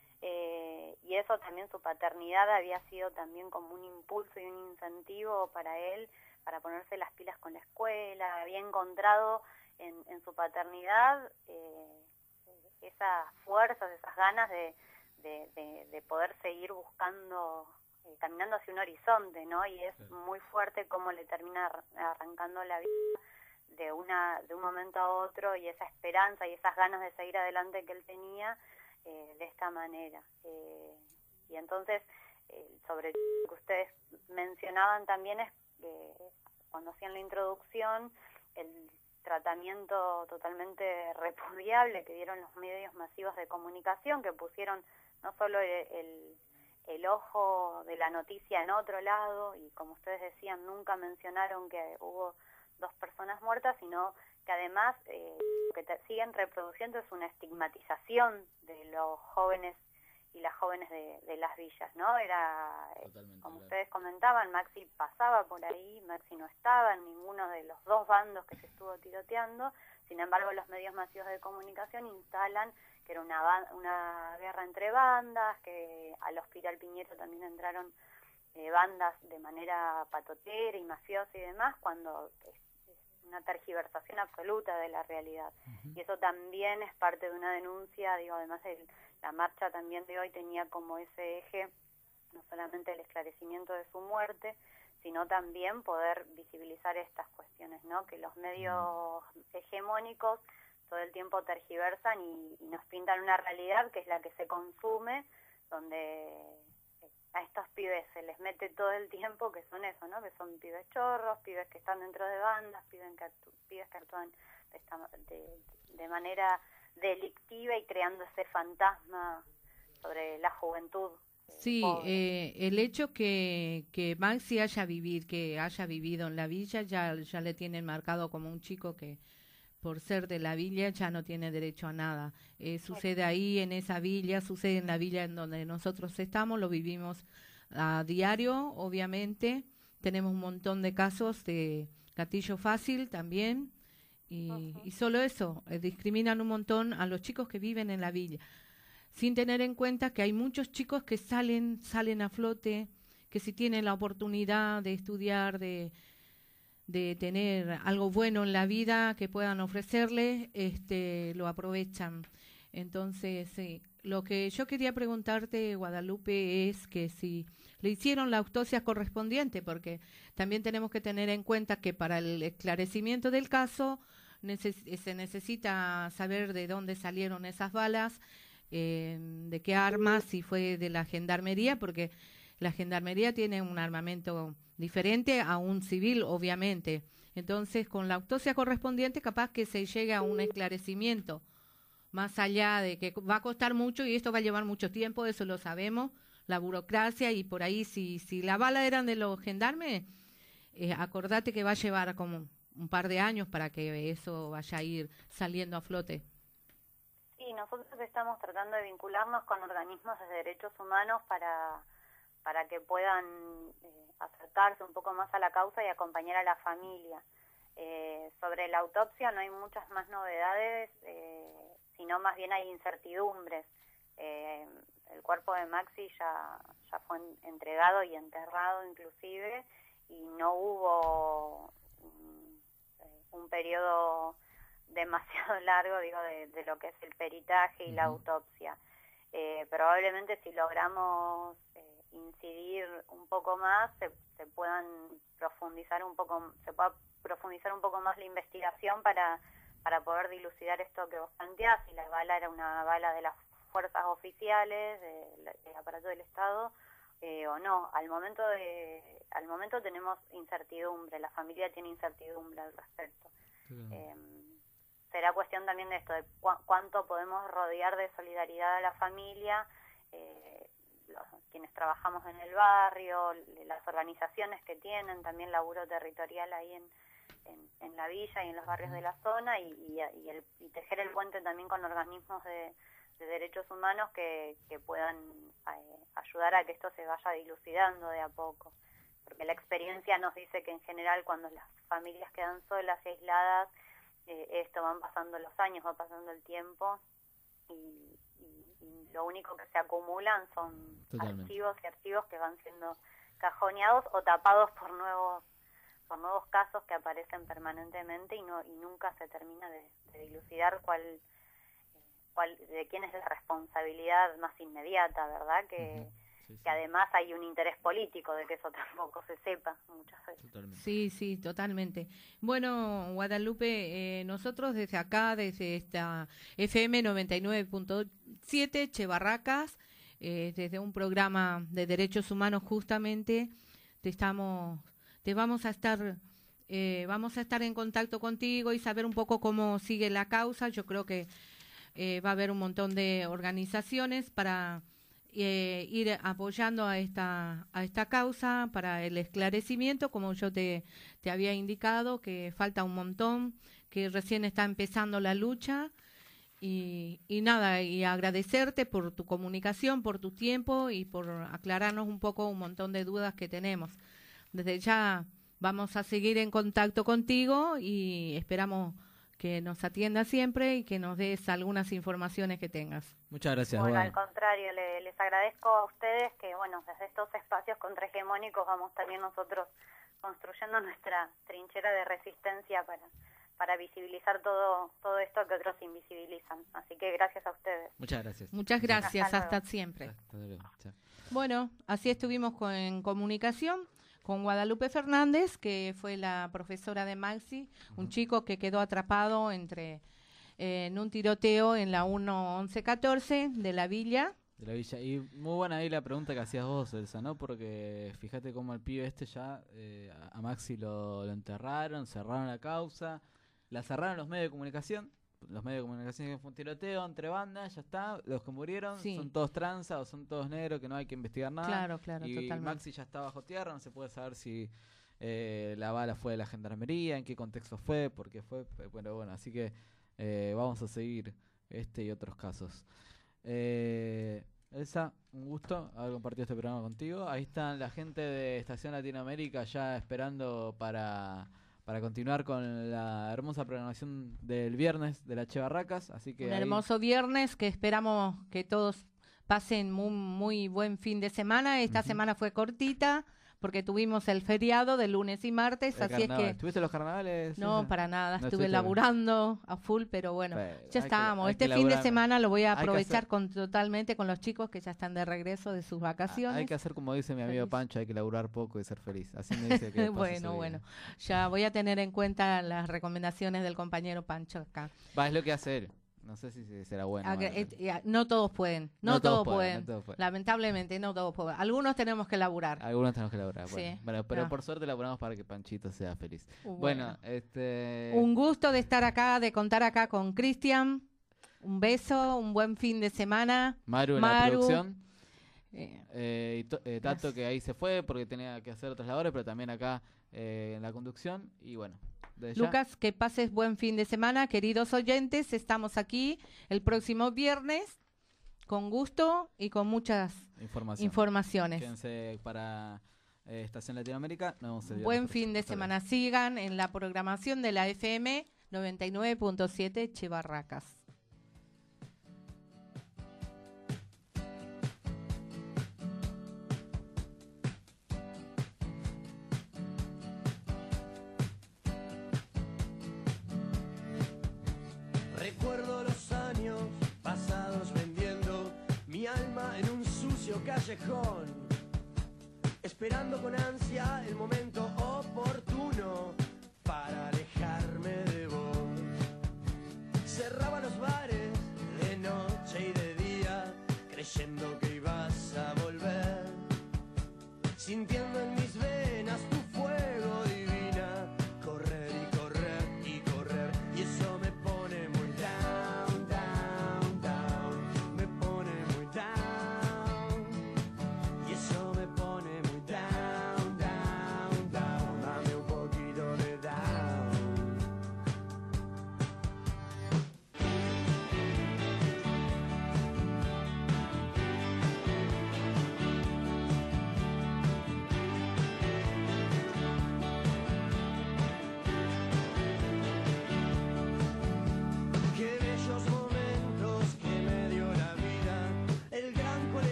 Eh, y eso también, su paternidad había sido también como un impulso y un incentivo para él, para ponerse las pilas con la escuela. Había encontrado en, en su paternidad eh, esas fuerzas, esas ganas de, de, de, de poder seguir buscando, eh, caminando hacia un horizonte, ¿no? Y es muy fuerte cómo le termina ar- arrancando la vida de una de un momento a otro, y esa esperanza y esas ganas de seguir adelante que él tenía eh, de esta manera. Eh, y entonces, eh, sobre lo que ustedes mencionaban también es que cuando hacían la introducción, el tratamiento totalmente repudiable que dieron los medios masivos de comunicación, que pusieron no solo el, el, el ojo de la noticia en otro lado, y como ustedes decían, nunca mencionaron que hubo dos personas muertas, sino que además eh, lo que te siguen reproduciendo es una estigmatización de los jóvenes y las jóvenes de, de las villas, ¿no? Era, eh, como ustedes comentaban, Maxi pasaba por ahí, Maxi no estaba en ninguno de los dos bandos que se estuvo tiroteando. Sin embargo, los medios masivos de comunicación instalan que era una, ba- una guerra entre bandas, que al Hospital Piñero también entraron eh, bandas de manera patotera y mafiosa y demás, cuando es, es una tergiversación absoluta de la realidad. Y eso también es parte de una denuncia, digo, además el, la marcha también de hoy tenía como ese eje no solamente el esclarecimiento de su muerte, sino también poder visibilizar estas cuestiones, ¿no? Que los medios hegemónicos todo el tiempo tergiversan y, y nos pintan una realidad que es la que se consume, donde a estos pibes se les mete todo el tiempo que son eso, ¿no? Que son pibes chorros, pibes que están dentro de bandas, pibes que, actú- pibes que actúan de, esta, de, de manera delictiva y creando ese fantasma sobre la juventud. Sí, eh, el hecho que, que Maxi haya vivir, que haya vivido en la villa, ya, ya le tienen marcado como un chico que por ser de la villa ya no tiene derecho a nada. Eh, sucede ahí en esa villa, sucede en la villa en donde nosotros estamos, lo vivimos a diario, obviamente. Tenemos un montón de casos de gatillo fácil también. Y, y solo eso, eh, discriminan un montón a los chicos que viven en la villa, sin tener en cuenta que hay muchos chicos que salen, salen a flote, que si tienen la oportunidad de estudiar, de, de tener algo bueno en la vida que puedan ofrecerles, este, lo aprovechan. Entonces, sí, lo que yo quería preguntarte, Guadalupe, es que si le hicieron la autopsia correspondiente, porque también tenemos que tener en cuenta que para el esclarecimiento del caso neces- se necesita saber de dónde salieron esas balas, eh, de qué armas, si fue de la gendarmería, porque la gendarmería tiene un armamento diferente a un civil, obviamente. Entonces, con la autopsia correspondiente, capaz que se llegue a un esclarecimiento, más allá de que va a costar mucho y esto va a llevar mucho tiempo, eso lo sabemos, la burocracia, y por ahí, si, si la bala eran de los gendarmes, eh, acordate que va a llevar como un par de años para que eso vaya a ir saliendo a flote. Sí, nosotros estamos tratando de vincularnos con organismos de derechos humanos para, para que puedan eh, acercarse un poco más a la causa y acompañar a la familia. Eh, sobre la autopsia no hay muchas más novedades, eh, sino más bien hay incertidumbres. Eh, el cuerpo de Maxi ya, ya fue en, entregado y enterrado inclusive, y no hubo un, un periodo demasiado largo, digo, de, de lo que es el peritaje y uh-huh. la autopsia. Eh, probablemente si logramos eh, incidir un poco más, se, se puedan profundizar un poco, se pueda profundizar un poco más la investigación para, para poder dilucidar esto que vos planteás, si la bala era una bala de las fuerzas oficiales, de, del aparato del Estado, eh, o no. Al momento de, al momento tenemos incertidumbre, la familia tiene incertidumbre al respecto. Uh-huh. Eh, será cuestión también de esto, de cu- cuánto podemos rodear de solidaridad a la familia, eh, los, quienes trabajamos en el barrio, las organizaciones que tienen también laburo territorial ahí en, en, en la villa y en los barrios de la zona, y, y, y, el, y tejer el puente también con organismos de, de derechos humanos que, que puedan eh, ayudar a que esto se vaya dilucidando de a poco. Porque la experiencia nos dice que en general cuando las familias quedan solas y aisladas, Eh, esto van pasando los años, va pasando el tiempo, y, y, y lo único que se acumulan son Totalmente. archivos y archivos que van siendo cajoneados o tapados por nuevos por nuevos casos que aparecen permanentemente, y no y nunca se termina de, de dilucidar cuál, eh, cuál de quién es la responsabilidad más inmediata, ¿verdad? Que uh-huh. Sí, sí. que además hay un interés político de que eso tampoco se sepa muchas veces. Totalmente. Sí, sí, totalmente. Bueno, Guadalupe, eh, nosotros desde acá, desde esta F M noventa y nueve punto siete, Che Barracas, eh, desde un programa de derechos humanos justamente, te estamos, te vamos a estar, eh, vamos a estar en contacto contigo y saber un poco cómo sigue la causa. Yo creo que eh, va a haber un montón de organizaciones para Eh, ir apoyando a esta a esta causa para el esclarecimiento, como yo te, te había indicado, que falta un montón, que recién está empezando la lucha, y, y nada, y agradecerte por tu comunicación, por tu tiempo y por aclararnos un poco un montón de dudas que tenemos. Desde ya vamos a seguir en contacto contigo y esperamos que nos atienda siempre y que nos des algunas informaciones que tengas. Muchas gracias. Bueno, Juan. al contrario, le, les agradezco a ustedes que, bueno, desde estos espacios contrahegemónicos vamos también nosotros construyendo nuestra trinchera de resistencia para, para visibilizar todo, todo esto que otros invisibilizan. Así que gracias a ustedes. Muchas gracias. Muchas gracias, hasta, hasta siempre. Hasta luego. Chao. Bueno, así estuvimos con, en comunicación con Guadalupe Fernández, que fue la profesora de Maxi, uh-huh. un chico que quedó atrapado entre eh, en un tiroteo en la uno once catorce de la villa. De la villa. Y muy buena ahí la pregunta que hacías vos, Elsa, ¿no? Porque fíjate cómo el pibe este ya, eh, a Maxi lo, lo enterraron, cerraron la causa, la cerraron los medios de comunicación. Los medios de comunicación, que fue un tiroteo entre bandas, ya está, los que murieron sí. son todos tranza o son todos negros, que no hay que investigar nada. Claro, claro, y totalmente. Maxi ya está bajo tierra, no se puede saber si eh, la bala fue de la gendarmería, en qué contexto fue, por qué fue, bueno, bueno, así que eh, vamos a seguir este y otros casos. Eh, Elsa, un gusto haber compartido este programa contigo. Ahí están la gente de Estación Latinoamérica ya esperando para... para continuar con la hermosa programación del viernes de la Che Barracas, así que un ahí... hermoso viernes que esperamos que todos pasen muy, muy buen fin de semana. Esta uh-huh. semana fue cortita porque tuvimos el feriado de lunes y martes, el así carnaval. es que... ¿Estuviste en los carnavales? No, Esa? para nada, no estuve laburando a full, pero bueno, pero ya estamos. Este fin de semana lo voy a aprovechar hacer... con totalmente con los chicos que ya están de regreso de sus vacaciones. Hay que hacer como dice mi amigo feliz. Pancho, hay que laburar poco y ser feliz. Así me dice que bueno, bueno, ya voy a tener en cuenta las recomendaciones del compañero Pancho acá. Va, es lo que hace él. No sé si si será bueno. Ah, que, bueno. eh, eh, no todos pueden, no, No todos, todos pueden, pueden. no todos pueden. Lamentablemente no todos pueden. Algunos tenemos que laburar. Algunos tenemos que laburar. Bueno, Sí. bueno, pero Ah. por suerte laburamos para que Panchito sea feliz. Bueno. Bueno, este... Un gusto de estar acá, de contar acá con Cristian. Un beso, un buen fin de semana. Maru en la Maru. producción. Eh, Eh, y to- eh, Tato que ahí se fue porque tenía que hacer otras labores, pero también acá eh, en la conducción. Y bueno, desde ya- Lucas, que pases buen fin de semana, queridos oyentes. Estamos aquí el próximo viernes con gusto y con muchas información. informaciones. Quédense para eh, Estación Latinoamérica. Nos vemos el viernes Buen próximo. fin de Hasta luego. semana. Sigan en la programación de la F M noventa y nueve punto siete Che Barracas. Recuerdo los años pasados vendiendo mi alma en un sucio callejón, esperando con ansia el momento oportuno para alejar